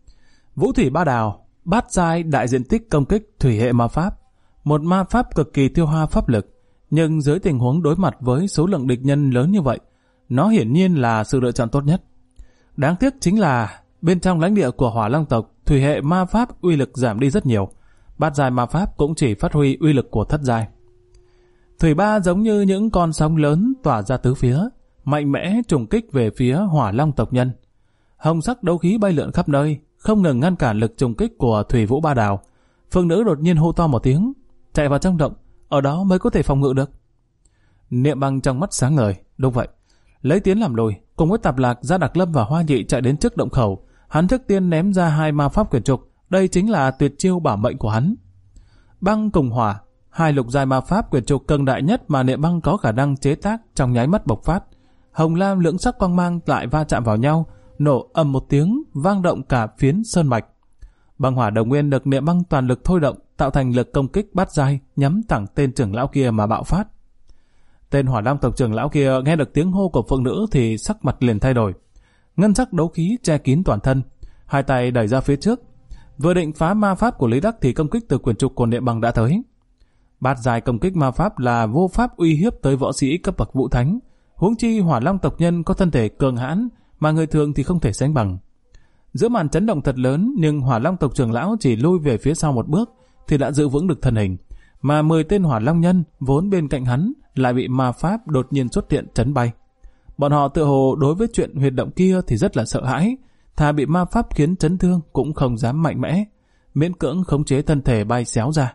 Vũ Thủy Ba Đào, bát giai đại diện tích công kích thủy hệ ma pháp, một ma pháp cực kỳ tiêu hao pháp lực, nhưng dưới tình huống đối mặt với số lượng địch nhân lớn như vậy, nó hiển nhiên là sự lựa chọn tốt nhất. Đáng tiếc chính là bên trong lãnh địa của Hỏa Long tộc, thủy hệ ma pháp uy lực giảm đi rất nhiều, bát giai ma pháp cũng chỉ phát huy uy lực của thất giai. Thủy ba giống như những con sóng lớn tỏa ra tứ phía, mạnh mẽ trùng kích về phía Hỏa Long tộc nhân. Hồng sắc đấu khí bay lượn khắp nơi, không ngừng ngăn cản lực trùng kích của Thủy Vũ Ba Đào. Phượng Nữ đột nhiên hô to một tiếng, chạy vào trong động, ở đó mới có thể phòng ngự được. Niệm Băng trong mắt sáng ngời, đúng vậy, lấy tiến làm lùi, cùng với Tạp Lạc, Gia Đặc Lâm và Hoa Nhị chạy đến trước động khẩu. Hắn trước tiên ném ra 2 ma pháp quyển trục, đây chính là tuyệt chiêu bảo mệnh của hắn. Băng cùng hỏa, 2 lục giai ma pháp quyển trục cường đại nhất mà Niệm Băng có khả năng chế tác trong nháy mắt bộc phát. Hồng lam lưỡng sắc quang mang lại va chạm vào nhau, nổ ầm một tiếng, vang động cả phiến sơn mạch. Băng hỏa đồng nguyên được Niệm Băng toàn lực thôi động, tạo thành lực công kích bát giai, nhắm thẳng tên trưởng lão kia mà bạo phát. Tên Hỏa Long tộc trưởng lão kia nghe được tiếng hô của Phượng Nữ thì sắc mặt liền thay đổi. Ngân sắc đấu khí che kín toàn thân, 2 tay đẩy ra phía trước. Vừa định phá ma pháp của Lý Đắc thì công kích từ quyển trục của Niệm Băng đã tới. Bát giai công kích ma pháp là vô pháp uy hiếp tới võ sĩ cấp bậc vũ thánh, huống chi Hỏa Long tộc nhân có thân thể cường hãn mà người thường thì không thể sánh bằng. Giữa màn chấn động thật lớn, nhưng Hỏa Long tộc trưởng lão chỉ lui về phía sau một bước thì đã giữ vững được thân hình, mà 10 tên Hỏa Long nhân vốn bên cạnh hắn lại bị ma pháp đột nhiên xuất hiện chấn bay. Bọn họ tựa hồ đối với chuyện huyệt động kia thì rất là sợ hãi, thà bị ma pháp khiến chấn thương cũng không dám mạnh mẽ, miễn cưỡng khống chế thân thể bay xéo ra,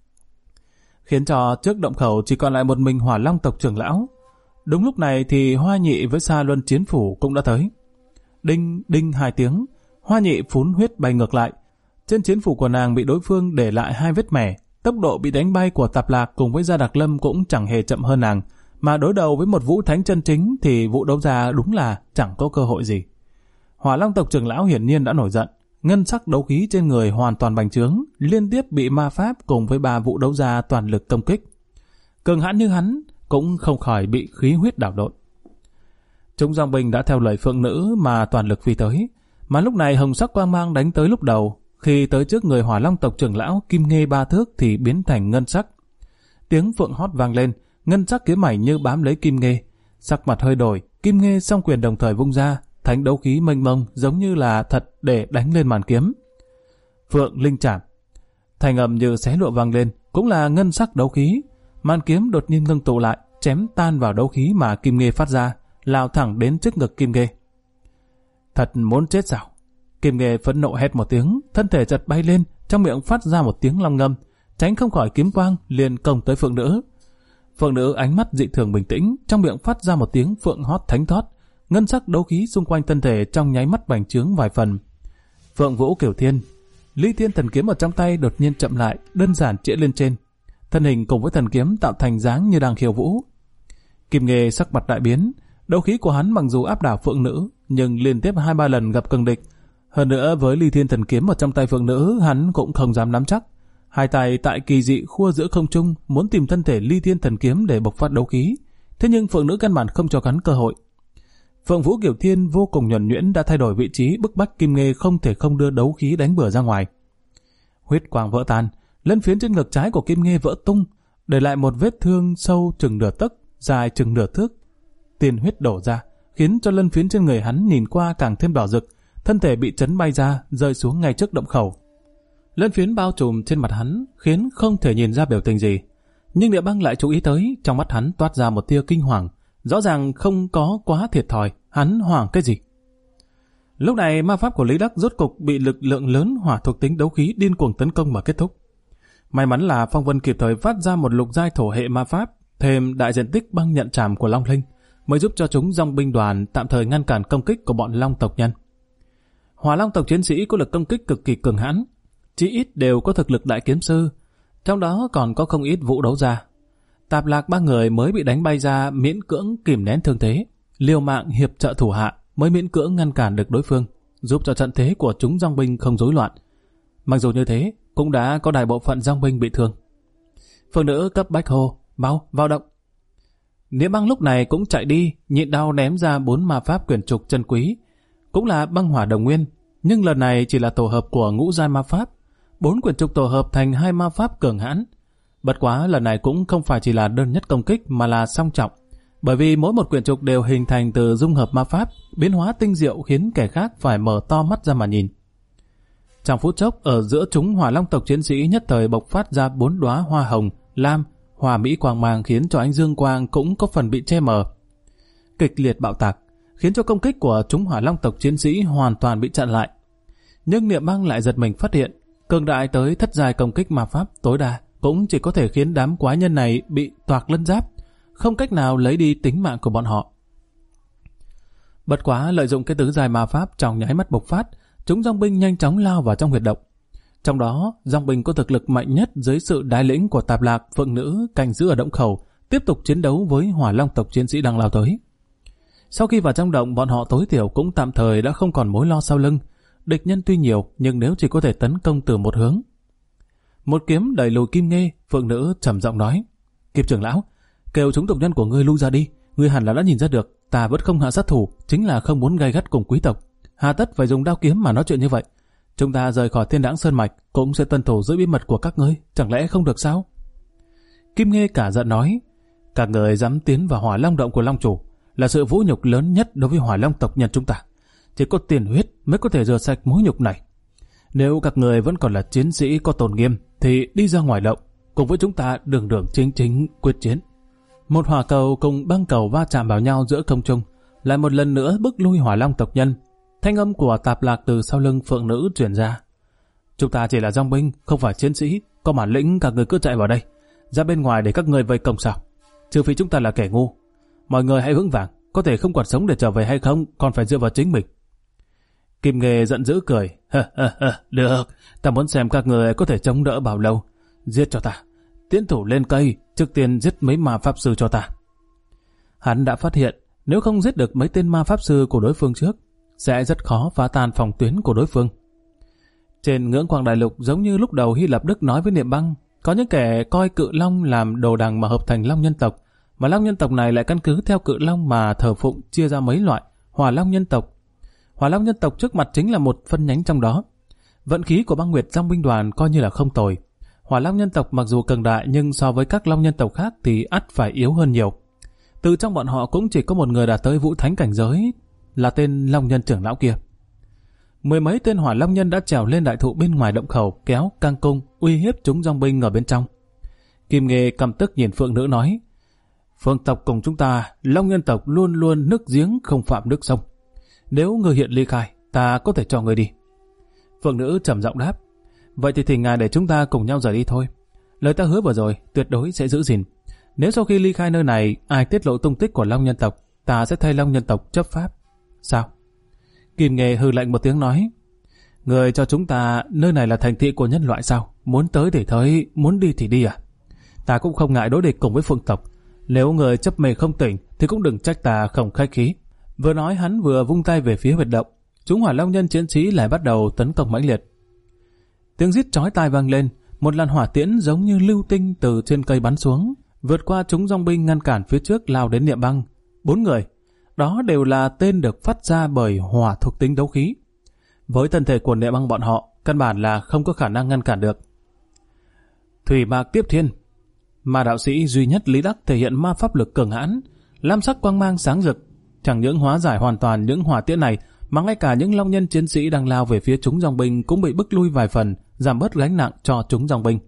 khiến cho trước động khẩu chỉ còn lại một mình Hỏa Long tộc trưởng lão. Đúng lúc này thì Hoa Nhị với Sa Luân chiến phủ cũng đã tới. Đinh đinh 2 tiếng, Hoa Nhị phún huyết bay ngược lại. Trên chiến phủ của nàng bị đối phương để lại 2 vết mẻ. Tốc độ bị đánh bay của Tạp Lạc cùng với Gia Đặc Lâm cũng chẳng hề chậm hơn nàng, mà đối đầu với một vũ thánh chân chính thì vụ đấu ra đúng là chẳng có cơ hội gì. Hỏa Long tộc trưởng lão hiển nhiên đã nổi giận, ngân sắc đấu khí trên người hoàn toàn bành trướng, liên tiếp bị ma pháp cùng với 3 vụ đấu ra toàn lực công kích. Cường hãn như hắn cũng không khỏi bị khí huyết đảo lộn. Chúng dòng binh đã theo lời Phượng Nữ mà toàn lực phi tới, mà lúc này hồng sắc quang mang đánh tới lúc đầu, khi tới trước người Hỏa Long tộc trưởng lão Kim Nghê 3 thước thì biến thành ngân sắc. Tiếng phượng hót vang lên, ngân sắc kiếm mảnh như bám lấy Kim Nghê. Sắc mặt hơi đổi, Kim Nghê song quyền đồng thời vung ra, thánh đấu khí mênh mông giống như là thật để đánh lên màn kiếm. Phượng linh chạm, thành âm như xé lụa vang lên, cũng là ngân sắc đấu khí. Màn kiếm đột nhiên ngưng tụ lại, chém tan vào đấu khí mà Kim Nghê phát ra, lao thẳng đến trước ngực Kim Nghê. Thật muốn chết sao? Kim Nghê phẫn nộ hét một tiếng, thân thể chợt bay lên, trong miệng phát ra một tiếng long ngâm, tránh không khỏi kiếm quang, liền công tới Phượng Nữ. Phượng Nữ ánh mắt dị thường bình tĩnh, trong miệng phát ra một tiếng phượng hót thánh thót, ngân sắc đấu khí xung quanh thân thể trong nháy mắt bành trướng vài phần. Phượng Vũ Kiều Thiên, Ly Thiên thần kiếm ở trong tay đột nhiên chậm lại, đơn giản chĩa lên trên. Thân hình cùng với thần kiếm tạo thành dáng như đang khiêu vũ. Kim Nghê sắc mặt đại biến, đấu khí của hắn mặc dù áp đảo Phượng Nữ, nhưng liên tiếp 2-3 lần gặp cường địch. Hơn nữa với Ly Thiên thần kiếm ở trong tay Phượng Nữ, hắn cũng không dám nắm chắc. 2 tay tại kỳ dị khua giữa không trung, muốn tìm thân thể Ly Thiên thần kiếm để bộc phát đấu khí. Thế nhưng Phượng Nữ căn bản không cho hắn cơ hội. Phượng Vũ Kiều Thiên vô cùng nhuần nhuyễn đã thay đổi vị trí, bức bách Kim Nghê không thể không đưa đấu khí đánh bừa ra ngoài. Huyết quang vỡ tan, Lân phiến trên ngực trái của Kim Nghê vỡ tung, để lại một vết thương sâu chừng nửa tấc, dài chừng nửa thước. Tiền huyết đổ ra, khiến cho lân phiến trên người hắn nhìn qua càng thêm đỏ rực, thân thể bị chấn bay ra, rơi xuống ngay trước động khẩu. Lân phiến bao trùm trên mặt hắn, khiến không thể nhìn ra biểu tình gì. Nhưng Địa Băng lại chú ý tới, trong mắt hắn toát ra một tia kinh hoàng. Rõ ràng không có quá thiệt thòi, hắn hoảng cái gì? Lúc này ma pháp của Lý Đắc rốt cục bị lực lượng lớn hỏa thuộc tính đấu khí điên cuồng tấn công mà kết thúc. May mắn là Phong Vân kịp thời phát ra một lục giai thổ hệ ma pháp, thêm đại diện tích băng nhận trảm của Long Linh, mới giúp cho chúng dòng binh đoàn tạm thời ngăn cản công kích của bọn Long tộc nhân. Hỏa Long tộc chiến sĩ có lực công kích cực kỳ cường hãn, chí ít đều có thực lực đại kiếm sư, trong đó còn có không ít vũ đấu gia. Tạp Lạc ba người mới bị đánh bay ra miễn cưỡng kìm nén thương thế, liều mạng hiệp trợ thủ hạ mới miễn cưỡng ngăn cản được đối phương, giúp cho trận thế của chúng dòng binh không rối loạn. Mặc dù như thế, cũng đã có đại bộ phận dòng binh bị thương. Phương nữ cấp bách hô, mau vào động. Niệm Băng lúc này cũng chạy đi, nhịn đau ném ra 4 ma pháp quyển trục chân quý, cũng là băng hỏa đồng nguyên, nhưng lần này chỉ là tổ hợp của ngũ giai ma pháp. 4 quyển trục tổ hợp thành 2 ma pháp cường hãn. Bất quá lần này cũng không phải chỉ là đơn nhất công kích mà là song trọng, bởi vì mỗi một quyển trục đều hình thành từ dung hợp ma pháp, biến hóa tinh diệu khiến kẻ khác phải mở to mắt ra mà nhìn. Trong phút chốc, ở giữa chúng Hỏa Long tộc chiến sĩ nhất thời bộc phát ra 4 đóa hoa hồng, lam, hòa mỹ quang mang khiến cho ánh dương quang cũng có phần bị che mờ. Kịch liệt bạo tạc khiến cho công kích của chúng Hỏa Long tộc chiến sĩ hoàn toàn bị chặn lại. Nhưng Niệm Băng lại giật mình phát hiện, cường đại tới thất giai công kích ma pháp tối đa cũng chỉ có thể khiến đám quái nhân này bị toạc lân giáp, không cách nào lấy đi tính mạng của bọn họ. Bất quá lợi dụng cái tứ giai ma pháp trong nháy mắt bộc phát, chúng dòng binh nhanh chóng lao vào trong huyệt động. Trong đó, dòng binh có thực lực mạnh nhất dưới sự đái lĩnh của Tạp Lạc, Phượng Nữ canh giữ ở động khẩu, tiếp tục chiến đấu với Hỏa Long tộc chiến sĩ đang lao tới. Sau khi vào trong động, bọn họ tối thiểu cũng tạm thời đã không còn mối lo sau lưng. Địch nhân tuy nhiều, nhưng nếu chỉ có thể tấn công từ một hướng. Một kiếm đẩy lùi Kim Nghê, Phượng Nữ trầm giọng nói: Kiếp trưởng lão, kêu chúng tộc nhân của ngươi lui ra đi. Ngươi hẳn là đã nhìn ra được, ta vẫn không hạ sát thủ, chính là không muốn gay gắt cùng quý tộc. Hà tất phải dùng đao kiếm mà nói chuyện như vậy. Chúng ta rời khỏi Thiên Đãng Sơn Mạch cũng sẽ tuân thủ giữ bí mật của các ngươi, chẳng lẽ không được sao? Kim Nghê cả giận nói: Các người dám tiến vào Hỏa Long động của Long chủ là sự vũ nhục lớn nhất đối với Hỏa Long tộc nhân chúng ta. Chỉ có tiền huyết mới có thể rửa sạch mối nhục này. Nếu các người vẫn còn là chiến sĩ có tôn nghiêm thì đi ra ngoài động, cùng với chúng ta đường đường chính chính quyết chiến. Một hỏa cầu cùng băng cầu va chạm vào nhau giữa không trung, lại một lần nữa bức lui Hỏa Long tộc nhân. Thanh âm của Tạp Lạc từ sau lưng Phượng Nữ truyền ra: Chúng ta chỉ là dòng binh, không phải chiến sĩ, có bản lĩnh các người cứ chạy vào đây, ra bên ngoài để các người vây công sao? Trừ phi chúng ta là kẻ ngu. Mọi người hãy vững vàng, có thể không còn sống để trở về hay không, còn phải dựa vào chính mình. Kim Nghê giận dữ cười: Được, ta muốn xem các người có thể chống đỡ bao lâu. Giết cho ta, tiến thủ lên cây, trước tiên giết mấy ma pháp sư cho ta. Hắn đã phát hiện, nếu không giết được mấy tên ma pháp sư của đối phương trước, sẽ rất khó phá tan phòng tuyến của đối phương. Trên ngưỡng quang đại lục, giống như lúc đầu Hy Lạp Đức nói với Niệm Băng, có những kẻ coi cự long làm đồ đằng mà hợp thành long nhân tộc, mà long nhân tộc này lại căn cứ theo cự long mà thờ phụng, chia ra mấy loại: Hỏa Long nhân tộc. Hỏa Long nhân tộc trước mặt chính là một phân nhánh trong đó. Vận khí của Băng Nguyệt Dòng binh đoàn coi như là không tồi. Hỏa Long nhân tộc mặc dù cường đại nhưng so với các long nhân tộc khác thì ắt phải yếu hơn nhiều. Từ trong bọn họ cũng chỉ có một người đạt tới vũ thánh cảnh giới, là tên long nhân trưởng lão kia. 10 mấy tên Hỏa Long nhân đã trèo lên đại thụ bên ngoài động khẩu, kéo căng cung uy hiếp chúng dòng binh ở bên trong. Kim Nghê căm tức nhìn Phượng Nữ nói: Phượng tộc cùng chúng ta, long nhân tộc luôn luôn nước giếng không phạm nước sông. Nếu người hiện ly khai, ta có thể cho người đi. Phượng Nữ trầm giọng đáp: Vậy thì thỉnh ngài để chúng ta cùng nhau rời đi thôi. Lời ta hứa vừa rồi tuyệt đối sẽ giữ gìn. Nếu sau khi ly khai nơi này ai tiết lộ tung tích của long nhân tộc, ta sẽ thay long nhân tộc chấp pháp. Sao? Kim Nghê hừ lạnh một tiếng nói: Người cho chúng ta nơi này là thành thị của nhân loại sao? Muốn tới thì tới, muốn đi thì đi à? Ta cũng không ngại đối địch cùng với Phượng tộc. Nếu người chấp mê không tỉnh thì cũng đừng trách ta không khách khí. Vừa nói hắn vừa vung tay về phía huyệt động. Chúng Hỏa Long nhân chiến sĩ lại bắt đầu tấn công mãnh liệt. Tiếng rít chói tai vang lên, một làn hỏa tiễn giống như lưu tinh từ trên cây bắn xuống, vượt qua chúng dòng binh ngăn cản phía trước lao đến Niệm Băng. 4 người, đó đều là tên được phát ra bởi hỏa thuộc tính đấu khí. Với thân thể của Niệm Băng bọn họ, căn bản là không có khả năng ngăn cản được. thủy mạc tiếp thiên. Ma đạo sĩ duy nhất Lý Đắc thể hiện ma pháp lực cường hãn, lam sắc quang mang sáng rực, chẳng những hóa giải hoàn toàn những hỏa tiễn này, mà ngay cả những long nhân chiến sĩ đang lao về phía chúng dòng binh cũng bị bức lui vài phần, giảm bớt gánh nặng cho chúng dòng binh.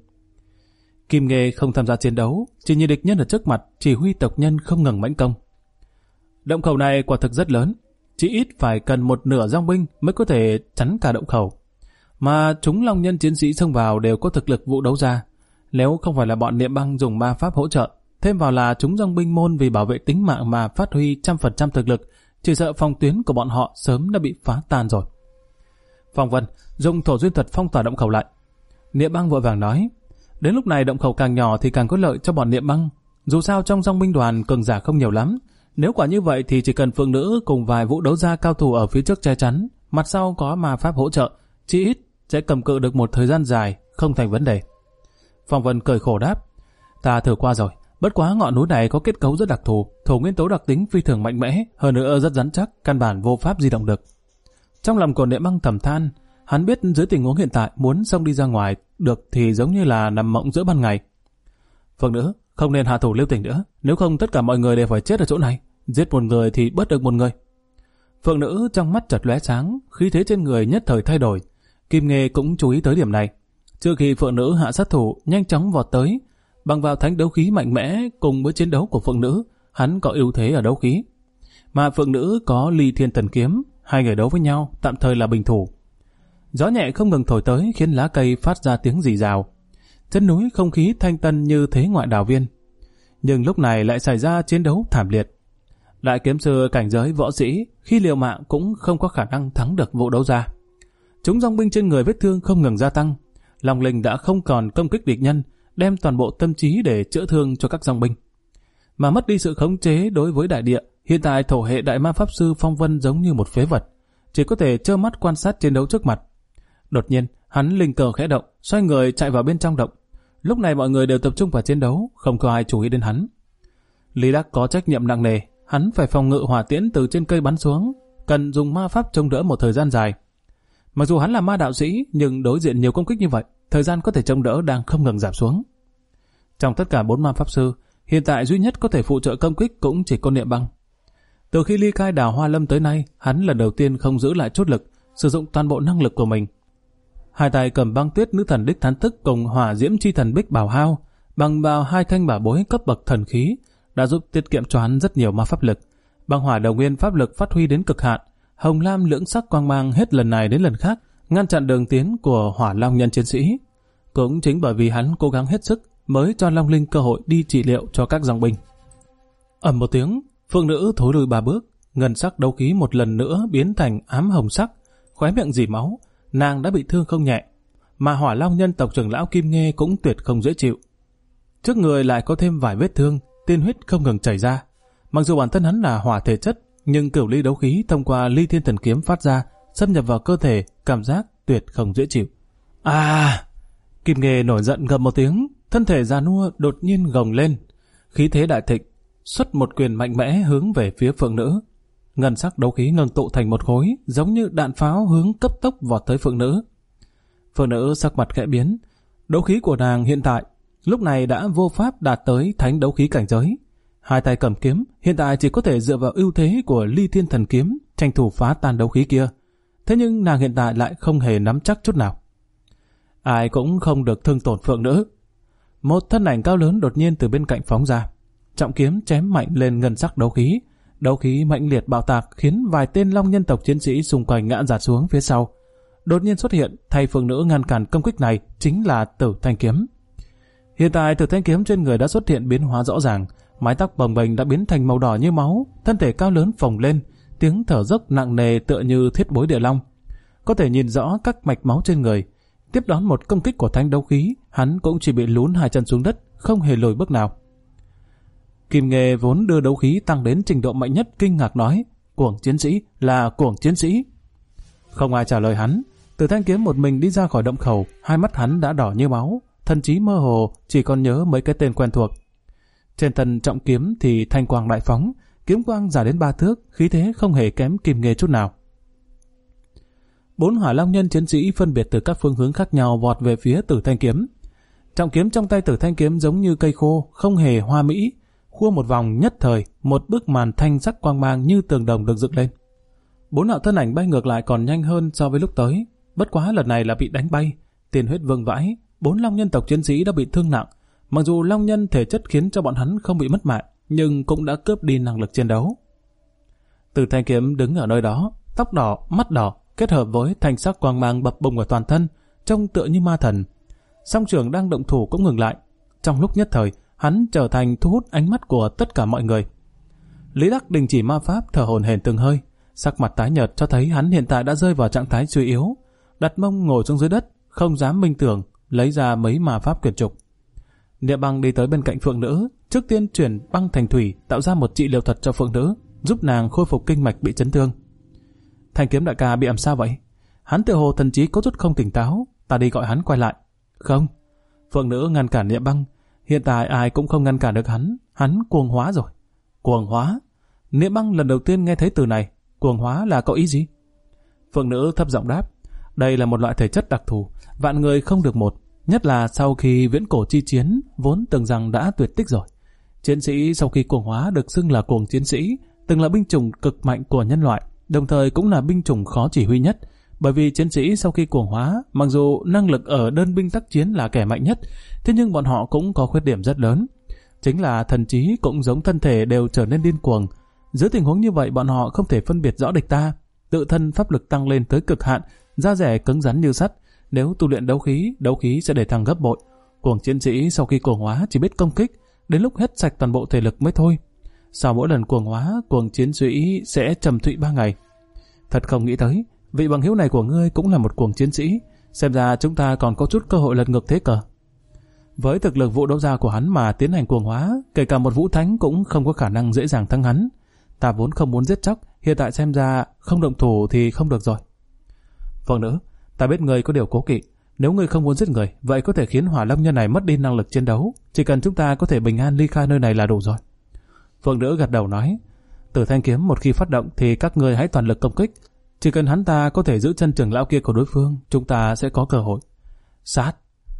Kim Nghê không tham gia chiến đấu, chỉ nhìn địch nhân ở trước mặt, chỉ huy tộc nhân không ngừng mãnh công. Động khẩu này quả thực rất lớn, chỉ ít phải cần một nửa dòng binh mới có thể chắn cả động khẩu. Mà chúng long nhân chiến sĩ xông vào đều có thực lực vũ đấu ra. Nếu không phải là bọn Niệm Băng dùng ma pháp hỗ trợ, thêm vào là chúng dòng binh môn vì bảo vệ tính mạng mà phát huy 100% thực lực, chỉ sợ phòng tuyến của bọn họ sớm đã bị phá tan rồi. Phong Vân dùng thổ duyên thuật phong tỏa động khẩu lại. Niệm Băng vội vàng nói, đến lúc này động khẩu càng nhỏ thì càng có lợi cho bọn Niệm Băng. Dù sao trong dòng binh đoàn cường giả không nhiều lắm, nếu quả như vậy thì chỉ cần Phượng Nữ cùng vài vũ đấu gia cao thủ ở phía trước che chắn, mặt sau có ma pháp hỗ trợ, chỉ ít sẽ cầm cự được một thời gian dài, không thành vấn đề. Phong Vân cười khổ đáp, ta thử qua rồi, bất quá ngọn núi này có kết cấu rất đặc thù, thổ nguyên tố đặc tính phi thường mạnh mẽ, hơn nữa rất rắn chắc, căn bản vô pháp di động được. Trong lòng của Niệm Băng thầm than, hắn biết dưới tình huống hiện tại muốn xông đi ra ngoài được thì giống như là nằm mộng giữa ban ngày. Phượng Nữ, không nên hạ thủ lưu tình nữa, nếu không tất cả mọi người đều phải chết ở chỗ này, giết một người thì bớt được một người. Phượng Nữ trong mắt chợt lóe sáng, khí thế trên người nhất thời thay đổi. Kim Nghê cũng chú ý tới điểm này. Trước khi Phượng Nữ hạ sát thủ, nhanh chóng vọt tới, bằng vào thánh đấu khí mạnh mẽ cùng với chiến đấu của Phượng Nữ, hắn có ưu thế ở đấu khí. Mà Phượng Nữ có Ly Thiên Thần Kiếm, hai người đấu với nhau tạm thời là bình thủ. Gió nhẹ không ngừng thổi tới khiến lá cây phát ra tiếng rì rào. Chân núi không khí thanh tân như thế ngoại đào viên. Nhưng lúc này lại xảy ra chiến đấu thảm liệt. Đại kiếm sư cảnh giới võ sĩ khi liều mạng cũng không có khả năng thắng được vụ đấu ra. Chúng dòng binh trên người vết thương không ngừng gia tăng. Long Linh đã không còn công kích địch nhân, đem toàn bộ tâm trí để chữa thương cho các dòng binh. Mà mất đi sự khống chế đối với đại địa, hiện tại thổ hệ đại ma pháp sư Phong Vân giống như một phế vật, chỉ có thể trơ mắt quan sát chiến đấu trước mặt. Đột nhiên, hắn linh cờ khẽ động, xoay người chạy vào bên trong động. Lúc này mọi người đều tập trung vào chiến đấu, không có ai chú ý đến hắn. Lý Đắc có trách nhiệm nặng nề, hắn phải phòng ngự hỏa tiễn từ trên cây bắn xuống, cần dùng ma pháp chống đỡ một thời gian dài. Mặc dù hắn là ma đạo sĩ, nhưng đối diện nhiều công kích như vậy, thời gian có thể chống đỡ đang không ngừng giảm xuống. Trong tất cả 4 ma pháp sư, hiện tại duy nhất có thể phụ trợ công kích cũng chỉ có Niệm Băng. Từ khi ly khai Đào Hoa Lâm tới nay, hắn lần đầu tiên không giữ lại chút lực, sử dụng toàn bộ năng lực của mình. Hai tay cầm băng tuyết nữ thần đích thán thức cùng hỏa diễm chi thần bích bảo hao, bằng vào 2 thanh bảo bối cấp bậc thần khí, đã giúp tiết kiệm cho hắn rất nhiều ma pháp lực. Băng hỏa đồng nguyên pháp lực phát huy đến cực hạn, hồng lam lưỡng sắc quang mang hết lần này đến lần khác, ngăn chặn đường tiến của hỏa long nhân chiến sĩ. Cũng chính bởi vì hắn cố gắng hết sức mới cho Long Linh cơ hội đi trị liệu cho các dòng binh. Ầm một tiếng, Phượng Nữ thối lùi 3 bước, ngân sắc đấu khí một lần nữa biến thành ám hồng sắc, khóe miệng rỉ máu, nàng đã bị thương không nhẹ. Mà hỏa long nhân tộc trưởng lão Kim Nghê cũng tuyệt không dễ chịu. Trước người lại có thêm vài vết thương, tiên huyết không ngừng chảy ra. Mặc dù bản thân hắn là hỏa thể chất, nhưng cửu ly đấu khí thông qua Ly Thiên Thần Kiếm phát ra, xâm nhập vào cơ thể, cảm giác tuyệt không dễ chịu. Kim Nghê nổi giận gầm một tiếng, thân thể già nua đột nhiên gồng lên, khí thế đại thịnh, xuất một quyền mạnh mẽ hướng về phía Phượng Nữ. Ngân sắc đấu khí ngưng tụ thành một khối, giống như đạn pháo hướng cấp tốc vọt tới Phượng Nữ. Phượng Nữ sắc mặt khẽ biến, đấu khí của nàng hiện tại lúc này đã vô pháp đạt tới thánh đấu khí cảnh giới. Hai tay cầm kiếm, hiện tại chỉ có thể dựa vào ưu thế của Ly Thiên Thần Kiếm tranh thủ phá tan đấu khí kia. Thế nhưng nàng hiện tại lại không hề nắm chắc chút nào. Ai cũng không được thương tổn Phượng Nữ. Một thân ảnh cao lớn đột nhiên từ bên cạnh phóng ra, trọng kiếm chém mạnh lên ngân sắc đấu khí mãnh liệt bạo tạc khiến vài tên long nhân tộc chiến sĩ xung quanh ngã rạt xuống phía sau. Đột nhiên xuất hiện thay Phượng Nữ ngăn cản công kích này chính là Tử Thanh Kiếm. Hiện tại Tử Thanh Kiếm trên người đã xuất hiện biến hóa rõ ràng, mái tóc bồng bềnh đã biến thành màu đỏ như máu, thân thể cao lớn phồng lên, tiếng thở dốc nặng nề tựa như thiết bối địa long. Có thể nhìn rõ các mạch máu trên người. Tiếp đón một công kích của thánh đấu khí, hắn cũng chỉ bị lún 2 chân xuống đất, không hề lùi bước nào. Kim Nghê vốn đưa đấu khí tăng đến trình độ mạnh nhất kinh ngạc nói, cuồng chiến sĩ là cuồng chiến sĩ. Không ai trả lời hắn. Tử Thanh Kiếm một mình đi ra khỏi động khẩu, hai mắt hắn đã đỏ như máu, thần trí mơ hồ, chỉ còn nhớ mấy cái tên quen thuộc. Trên thân trọng kiếm thì thanh quang đại phóng, kiếm quang dài đến 3 thước, khí thế không hề kém Kim Nghê chút nào. 4 hỏa long nhân chiến sĩ phân biệt từ các phương hướng khác nhau vọt về phía Tử Thanh Kiếm. Trọng kiếm trong tay Tử Thanh kiếm giống như cây khô, không hề hoa mỹ, khua một vòng nhất thời, một bức màn thanh sắc quang mang như tường đồng được dựng lên. 4 đạo thân ảnh bay ngược lại còn nhanh hơn so với lúc tới, bất quá lần này là bị đánh bay, tiền huyết vương vãi, 4 long nhân tộc chiến sĩ đã bị thương nặng. Mặc dù long nhân thể chất khiến cho bọn hắn không bị mất mạng, nhưng cũng đã cướp đi năng lực chiến đấu. Tử Thanh kiếm đứng ở nơi đó, tóc đỏ, mắt đỏ, kết hợp với thanh sắc quang mang bập bùng ở toàn thân, trông tựa như ma thần. Song trường đang động thủ cũng ngừng lại. Trong lúc nhất thời, hắn trở thành thu hút ánh mắt của tất cả mọi người. Lý Đắc đình chỉ ma pháp, thở hổn hển từng hơi, sắc mặt tái nhợt cho thấy hắn hiện tại đã rơi vào trạng thái suy yếu. Đặt mông ngồi xuống dưới đất, không dám minh tưởng, lấy ra mấy ma pháp quyển trục. Niệm Băng đi tới bên cạnh Phượng Nữ, trước tiên chuyển băng thành thủy, tạo ra một trị liệu thuật cho Phượng Nữ, giúp nàng khôi phục kinh mạch bị chấn thương. Thanh kiếm đại ca bị làm sao vậy? Hắn tựa hồ thần trí có chút không tỉnh táo, ta đi gọi hắn quay lại. Không. Phượng Nữ ngăn cản Niệm Băng. Hiện tại ai cũng không ngăn cản được hắn cuồng hóa rồi. Cuồng hóa? Niệm Băng lần đầu tiên nghe thấy từ này. Cuồng hóa là có ý gì? Phượng Nữ thấp giọng đáp. Đây là một loại thể chất đặc thù, vạn người không được một. Nhất là sau khi viễn cổ chi chiến, vốn tưởng rằng đã tuyệt tích rồi. Chiến sĩ sau khi cuồng hóa được xưng là cuồng chiến sĩ, từng là binh chủng cực mạnh của nhân loại, đồng thời cũng là binh chủng khó chỉ huy nhất. Bởi vì chiến sĩ sau khi cuồng hóa, mặc dù năng lực ở đơn binh tác chiến là kẻ mạnh nhất, thế nhưng bọn họ cũng có khuyết điểm rất lớn. Chính là thần trí cũng giống thân thể đều trở nên điên cuồng. Dưới tình huống như vậy bọn họ không thể phân biệt rõ địch ta, tự thân pháp lực tăng lên tới cực hạn, da dẻ cứng rắn như sắt. Nếu tu luyện đấu khí sẽ để thăng gấp bội. Cuồng chiến sĩ sau khi cuồng hóa chỉ biết công kích, đến lúc hết sạch toàn bộ thể lực mới thôi. Sau mỗi lần cuồng hóa, cuồng chiến sĩ sẽ trầm thụy 3 ngày. Thật không nghĩ tới, vị bằng hữu này của ngươi cũng là một cuồng chiến sĩ, xem ra chúng ta còn có chút cơ hội lật ngược thế cờ. Với thực lực vụ đấu giá của hắn mà tiến hành cuồng hóa, kể cả một vũ thánh cũng không có khả năng dễ dàng thắng hắn. Ta vốn không muốn giết chóc, hiện tại xem ra không động thủ thì không được rồi. Phượng Nữ, ta biết ngươi có điều cố kỵ, nếu ngươi không muốn giết người, vậy có thể khiến hỏa long nhân này mất đi năng lực chiến đấu, chỉ cần chúng ta có thể bình an ly khai nơi này là đủ rồi. Phượng Nữ gật đầu nói, Tử Thanh kiếm một khi phát động thì các ngươi hãy toàn lực công kích, chỉ cần hắn ta có thể giữ chân trưởng lão kia của đối phương, chúng ta sẽ có cơ hội. Sát.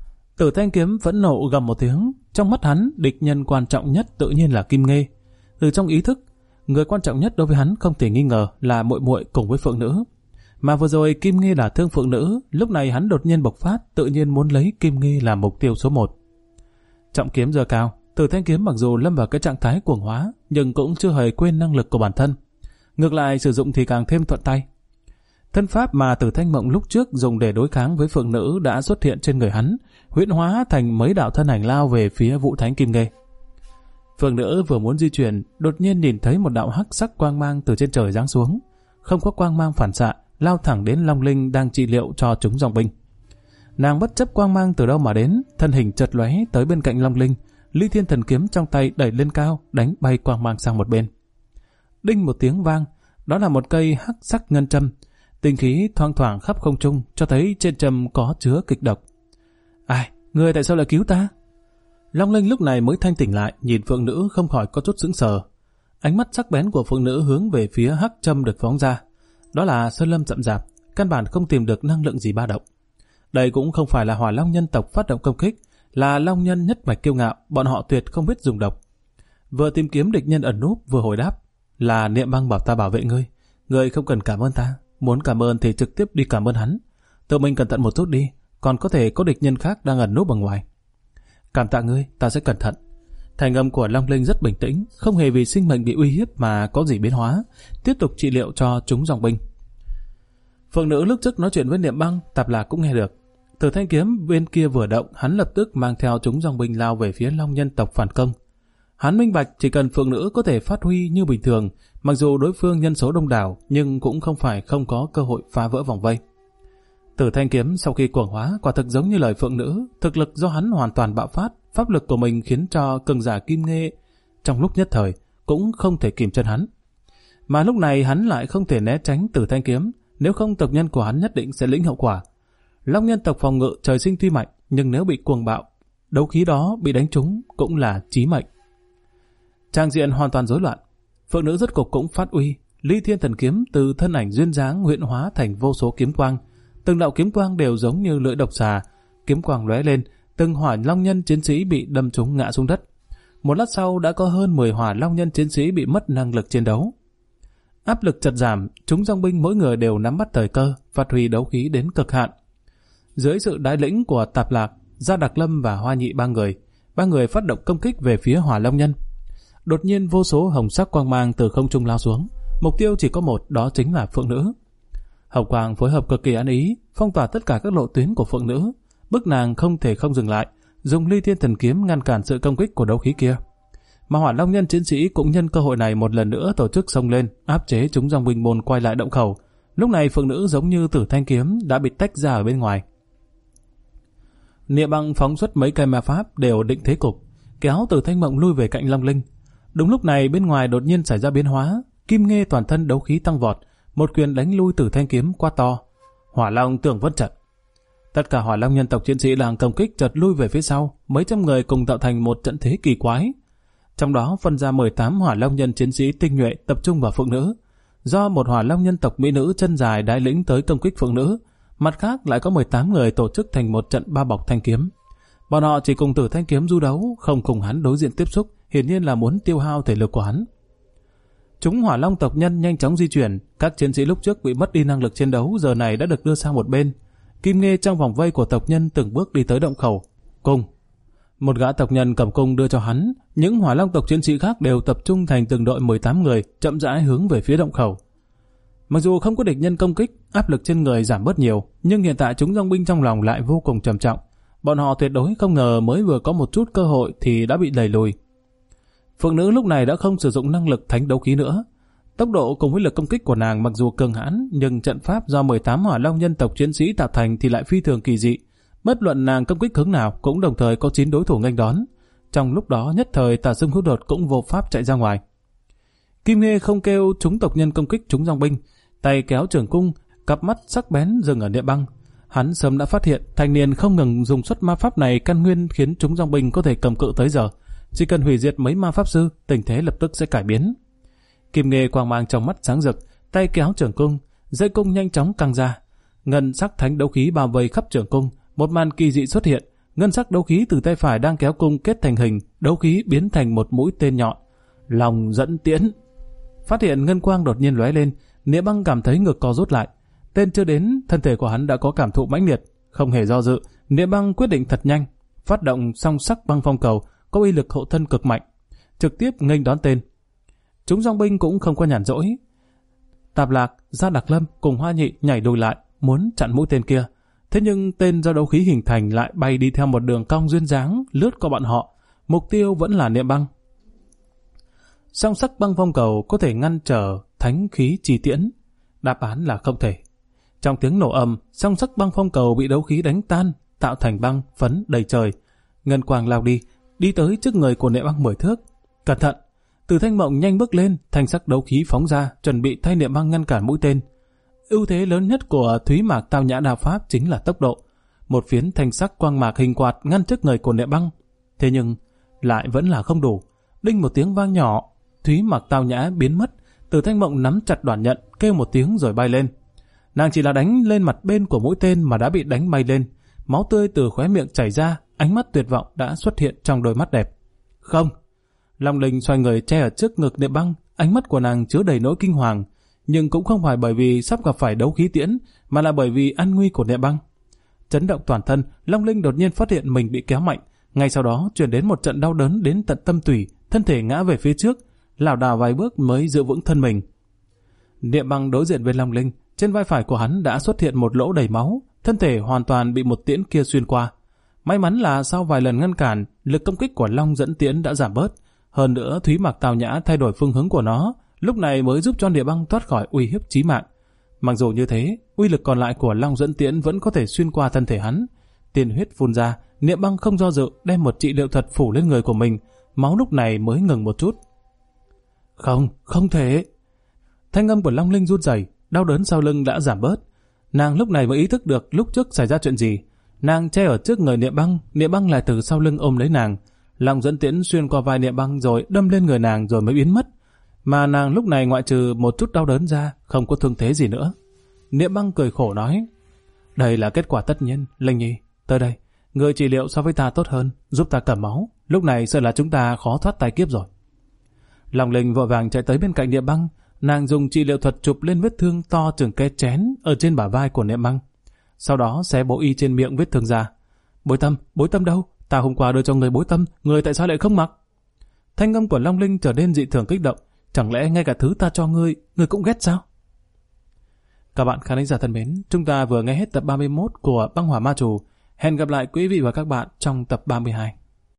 Tử Thanh kiếm phẫn nộ gầm một tiếng, trong mắt hắn, địch nhân quan trọng nhất tự nhiên là Kim Nghê. Từ trong ý thức, người quan trọng nhất đối với hắn không thể nghi ngờ là muội muội cùng với Phượng Nữ. Mà vừa rồi Kim Nghê là thương Phượng Nữ, lúc này hắn đột nhiên bộc phát, tự nhiên muốn lấy Kim Nghê làm mục tiêu số 1. Trọng kiếm giơ cao, Tử Thanh kiếm mặc dù lâm vào cái trạng thái cuồng hóa, nhưng cũng chưa hề quên năng lực của bản thân. Ngược lại sử dụng thì càng thêm thuận tay. Thân pháp mà Tử Thanh Mộng lúc trước dùng để đối kháng với Phượng Nữ đã xuất hiện trên người hắn, huyễn hóa thành mấy đạo thân ảnh lao về phía Vũ Thánh Kim Nghê. Phượng Nữ vừa muốn di chuyển, đột nhiên nhìn thấy một đạo hắc sắc quang mang từ trên trời giáng xuống, không có quang mang phản xạ, lao thẳng đến Long Linh đang trị liệu cho chúng dòng binh. Nàng bất chấp quang mang từ đâu mà đến, thân hình chợt lóe tới bên cạnh Long Linh, Ly Thiên Thần kiếm trong tay đẩy lên cao, đánh bay quang mang sang một bên. Đinh một tiếng vang, đó là một cây hắc sắc ngân châm, tinh khí thoang thoảng khắp không trung, cho thấy trên châm có chứa kịch độc. Ai, người tại sao lại cứu ta? Long Linh lúc này mới thanh tỉnh lại, nhìn Phượng Nữ không khỏi có chút sững sờ. Ánh mắt sắc bén của Phượng Nữ hướng về phía hắc châm được phóng ra. Đó là sơn lâm rậm rạp, căn bản không tìm được năng lượng gì ba động. Đây cũng không phải là hỏa long nhân tộc phát động công kích, là long nhân nhất mạch kiêu ngạo, bọn họ tuyệt không biết dùng độc. Vừa tìm kiếm địch nhân ẩn núp, vừa hồi đáp, là Niệm Băng bảo ta bảo vệ ngươi, ngươi không cần cảm ơn ta, muốn cảm ơn thì trực tiếp đi cảm ơn hắn. Tự mình cẩn thận một chút đi, còn có thể có địch nhân khác đang ẩn núp ở ngoài. Cảm tạ ngươi, ta sẽ cẩn thận. Thành âm của Long Linh rất bình tĩnh, không hề vì sinh mệnh bị uy hiếp mà có gì biến hóa, tiếp tục trị liệu cho chúng dòng binh. Phượng Nữ lúc trước nói chuyện với Niệm Băng, Tạp Lạc cũng nghe được. Tử Thanh kiếm bên kia vừa động, hắn lập tức mang theo chúng dòng binh lao về phía Long nhân tộc phản công. Hắn minh bạch chỉ cần Phượng Nữ có thể phát huy như bình thường, mặc dù đối phương nhân số đông đảo, nhưng cũng không phải không có cơ hội phá vỡ vòng vây. Tử Thanh kiếm sau khi cuồng hóa quả thực giống như lời Phượng Nữ, thực lực do hắn hoàn toàn bạo phát, pháp lực của mình khiến cho cường giả Kim Nghê trong lúc nhất thời cũng không thể kìm chân hắn. Mà lúc này hắn lại không thể né tránh Tử Thanh kiếm, nếu không tộc nhân của hắn nhất định sẽ lĩnh hậu quả. Long nhân tộc phòng ngự trời sinh tuy mạnh, nhưng nếu bị cuồng bạo, đấu khí đó bị đánh trúng cũng là chí mệnh. Trang diện hoàn toàn rối loạn. Phượng Nữ rốt cục cũng phát uy, Ly Thiên Thần kiếm từ thân ảnh duyên dáng huyễn hóa thành vô số kiếm quang. Từng đạo kiếm quang đều giống như lưỡi độc xà, kiếm quang lóe lên, từng hỏa long nhân chiến sĩ bị đâm trúng ngã xuống đất. Một lát sau đã có hơn 10 hỏa long nhân chiến sĩ bị mất năng lực chiến đấu. Áp lực chợt giảm, chúng dòng binh mỗi người đều nắm bắt thời cơ, phát huy đấu khí đến cực hạn. Dưới sự đái lĩnh của Tạp Lạc, Gia Đặc Lâm và Hoa Nhị ba người phát động công kích về phía hỏa long nhân. Đột nhiên vô số hồng sắc quang mang từ không trung lao xuống, mục tiêu chỉ có một, đó chính là Phượng Nữ. Hồng quang phối hợp cực kỳ ăn ý, phong tỏa tất cả các lộ tuyến của Phượng Nữ, bức nàng không thể không dừng lại, dùng Ly Thiên Thần Kiếm ngăn cản sự công kích của đấu khí kia. Mà hỏa long nhân chiến sĩ cũng nhân cơ hội này một lần nữa tổ chức xông lên, áp chế chúng dòng binh môn quay lại động khẩu. Lúc này Phượng Nữ giống như Tử Thanh Kiếm đã bị tách ra ở bên ngoài. Niệm Băng phóng xuất mấy cây ma pháp đều định thế cục, kéo Tử Thanh Mộng lui về cạnh Long Linh. Đúng lúc này bên ngoài đột nhiên xảy ra biến hóa, Kim Nghê toàn thân đấu khí tăng vọt, một quyền đánh lui Tử Thanh Kiếm quá to. Hỏa Long Tường Vân Trận. Tất cả hỏa long nhân tộc chiến sĩ làng công kích chợt lui về phía sau, mấy trăm người cùng tạo thành một trận thế kỳ quái. Trong đó phân ra 18 hỏa long nhân chiến sĩ tinh nhuệ tập trung vào Phượng Nữ, do một hỏa long nhân tộc mỹ nữ chân dài đái lĩnh tới công kích Phượng Nữ. Mặt khác lại có 18 người tổ chức thành một trận ba bọc thanh kiếm. Bọn họ chỉ cùng Tử Thanh Kiếm du đấu, không cùng hắn đối diện tiếp xúc, hiển nhiên là muốn tiêu hao thể lực của hắn. Chúng hỏa long tộc nhân nhanh chóng di chuyển, các chiến sĩ lúc trước bị mất đi năng lực chiến đấu giờ này đã được đưa sang một bên. Kim Nghê trong vòng vây của tộc nhân từng bước đi tới động khẩu. Cung. Một gã tộc nhân cầm cung đưa cho hắn, những hỏa long tộc chiến sĩ khác đều tập trung thành từng đội 18 người, chậm rãi hướng về phía động khẩu. Mặc dù không có địch nhân công kích, áp lực trên người giảm bớt nhiều, nhưng hiện tại chúng dòng binh trong lòng lại vô cùng trầm trọng. Bọn họ tuyệt đối không ngờ mới vừa có một chút cơ hội thì đã bị đẩy lùi. Phượng Nữ lúc này đã không sử dụng năng lực thánh đấu khí nữa. Tốc độ cùng với lực công kích của nàng mặc dù cường hãn, nhưng trận pháp do 18 hỏa long nhân tộc chiến sĩ tạo thành thì lại phi thường kỳ dị. Bất luận nàng công kích hướng nào cũng đồng thời có 9 đối thủ nghênh đón. Trong lúc đó nhất thời Tà Dương Hữu Đột cũng vô pháp chạy ra ngoài. Kim Nghê không kêu chúng tộc nhân công kích chúng dòng binh, tay kéo trường cung, cặp mắt sắc bén dừng ở Niệm Băng. Hắn sớm đã phát hiện thanh niên không ngừng dùng xuất ma pháp này căn nguyên khiến chúng dòng binh có thể cầm cự tới giờ. Chỉ cần hủy diệt mấy ma pháp sư, tình thế lập tức sẽ cải biến. Kim Nghê quang mang trong mắt sáng rực, tay kéo trường cung, dây cung nhanh chóng căng ra. Ngân sắc thánh đấu khí bao vây khắp trường cung, một màn kỳ dị xuất hiện. Ngân sắc đấu khí từ tay phải đang kéo cung kết thành hình, đấu khí biến thành một mũi tên nhọn. Lòng dẫn tiễn. Phát hiện ngân quang đột nhiên lóe lên, Niệm Băng cảm thấy ngực co rút lại. Tên chưa đến, thân thể của hắn đã có cảm thụ mãnh liệt, không hề do dự, Niệm Băng quyết định thật nhanh, phát động song sắc băng phong cầu, có uy lực hộ thân cực mạnh, trực tiếp nghênh đón tên. Chúng dòng binh cũng không có nhàn rỗi. Tạp Lạc, Gia Đặc Lâm cùng Hoa Nhị nhảy lùi lại, muốn chặn mũi tên kia. Thế nhưng tên do đấu khí hình thành lại bay đi theo một đường cong duyên dáng, lướt qua bọn họ. Mục tiêu vẫn là Niệm Băng. Song sắc băng phong cầu có thể ngăn trở thánh khí chi tiễn. Đáp án là không thể. Trong tiếng nổ ầm, song sắc băng phong cầu bị đấu khí đánh tan, tạo thành băng phấn đầy trời. Ngân quang lao đi tới trước người của Niệm Băng 10 thước. Cẩn thận! Từ Thanh Mộng nhanh bước lên, thanh sắc đấu khí phóng ra, chuẩn bị thay Niệm Băng ngăn cản mũi tên. Ưu thế lớn nhất của Thúy Mạc Tao Nhã Đao Pháp chính là tốc độ. Một phiến thanh sắc quang mạc hình quạt ngăn trước người của Niệm Băng. Thế nhưng lại vẫn là không đủ. Đinh một tiếng vang nhỏ, Thúy Mạc Tao Nhã biến mất. Từ Thanh Mộng nắm chặt đoạn nhận, kêu một tiếng rồi bay lên. Nàng chỉ là đánh lên mặt bên của mũi tên mà đã bị đánh bay lên. Máu tươi từ khóe miệng chảy ra, ánh mắt tuyệt vọng đã xuất hiện trong đôi mắt đẹp. Không! Long Linh xoay người che ở trước ngực Niệm Băng, ánh mắt của nàng chứa đầy nỗi kinh hoàng, nhưng cũng không phải bởi vì sắp gặp phải đấu khí tiễn, mà là bởi vì an nguy của Niệm Băng. Chấn động toàn thân, Long Linh đột nhiên phát hiện mình bị kéo mạnh, ngay sau đó truyền đến một trận đau đớn đến tận tâm tủy, thân thể ngã về phía trước, lảo đảo vài bước mới giữ vững thân mình. Niệm Băng đối diện với Long Linh, trên vai phải của hắn đã xuất hiện một lỗ đầy máu, thân thể hoàn toàn bị một tiễn kia xuyên qua. May mắn là sau vài lần ngăn cản, lực công kích của Long dẫn tiễn đã giảm bớt. Hơn nữa Thúy Mạc Tào Nhã thay đổi phương hướng của nó, lúc này mới giúp cho Niệm Băng thoát khỏi uy hiếp chí mạng. Mặc dù như thế, uy lực còn lại của Long dẫn tiễn vẫn có thể xuyên qua thân thể hắn. Tiền huyết phun ra, Niệm Băng không do dự đem một trị liệu thuật phủ lên người của mình, máu lúc này mới ngừng một chút. Không thể. Thanh âm của Long Linh run rẩy, đau đớn sau lưng đã giảm bớt. Nàng lúc này mới ý thức được lúc trước xảy ra chuyện gì. Nàng che ở trước người Niệm Băng lại từ sau lưng ôm lấy nàng. Long dẫn tiễn xuyên qua vai Niệm Băng rồi đâm lên người nàng rồi mới biến mất. Mà nàng lúc này ngoại trừ một chút đau đớn ra, không có thương thế gì nữa. Niệm Băng cười khổ nói, đây là kết quả tất nhiên, Linh Nhi, tới đây, Người trị liệu so với ta tốt hơn, giúp ta cầm máu. Lúc này sợ là chúng ta khó thoát tai kiếp rồi. Long Linh vội vàng chạy tới bên cạnh Niệm Băng. Nàng dùng trị liệu thuật chụp lên vết thương to chừng cái chén ở trên bả vai của Niệm Băng. Sau đó xé bộ y trên miệng vết thương ra. Bối tâm đâu? Ta hôm qua đưa cho người bối tâm, người tại sao lại không mặc? Thanh âm của Long Linh trở nên dị thường kích động. Chẳng lẽ ngay cả thứ ta cho ngươi cũng ghét sao? Các bạn khán giả thân mến, chúng ta vừa nghe hết tập 31 của Băng Hỏa Ma Trù. Hẹn gặp lại quý vị và các bạn trong tập 32.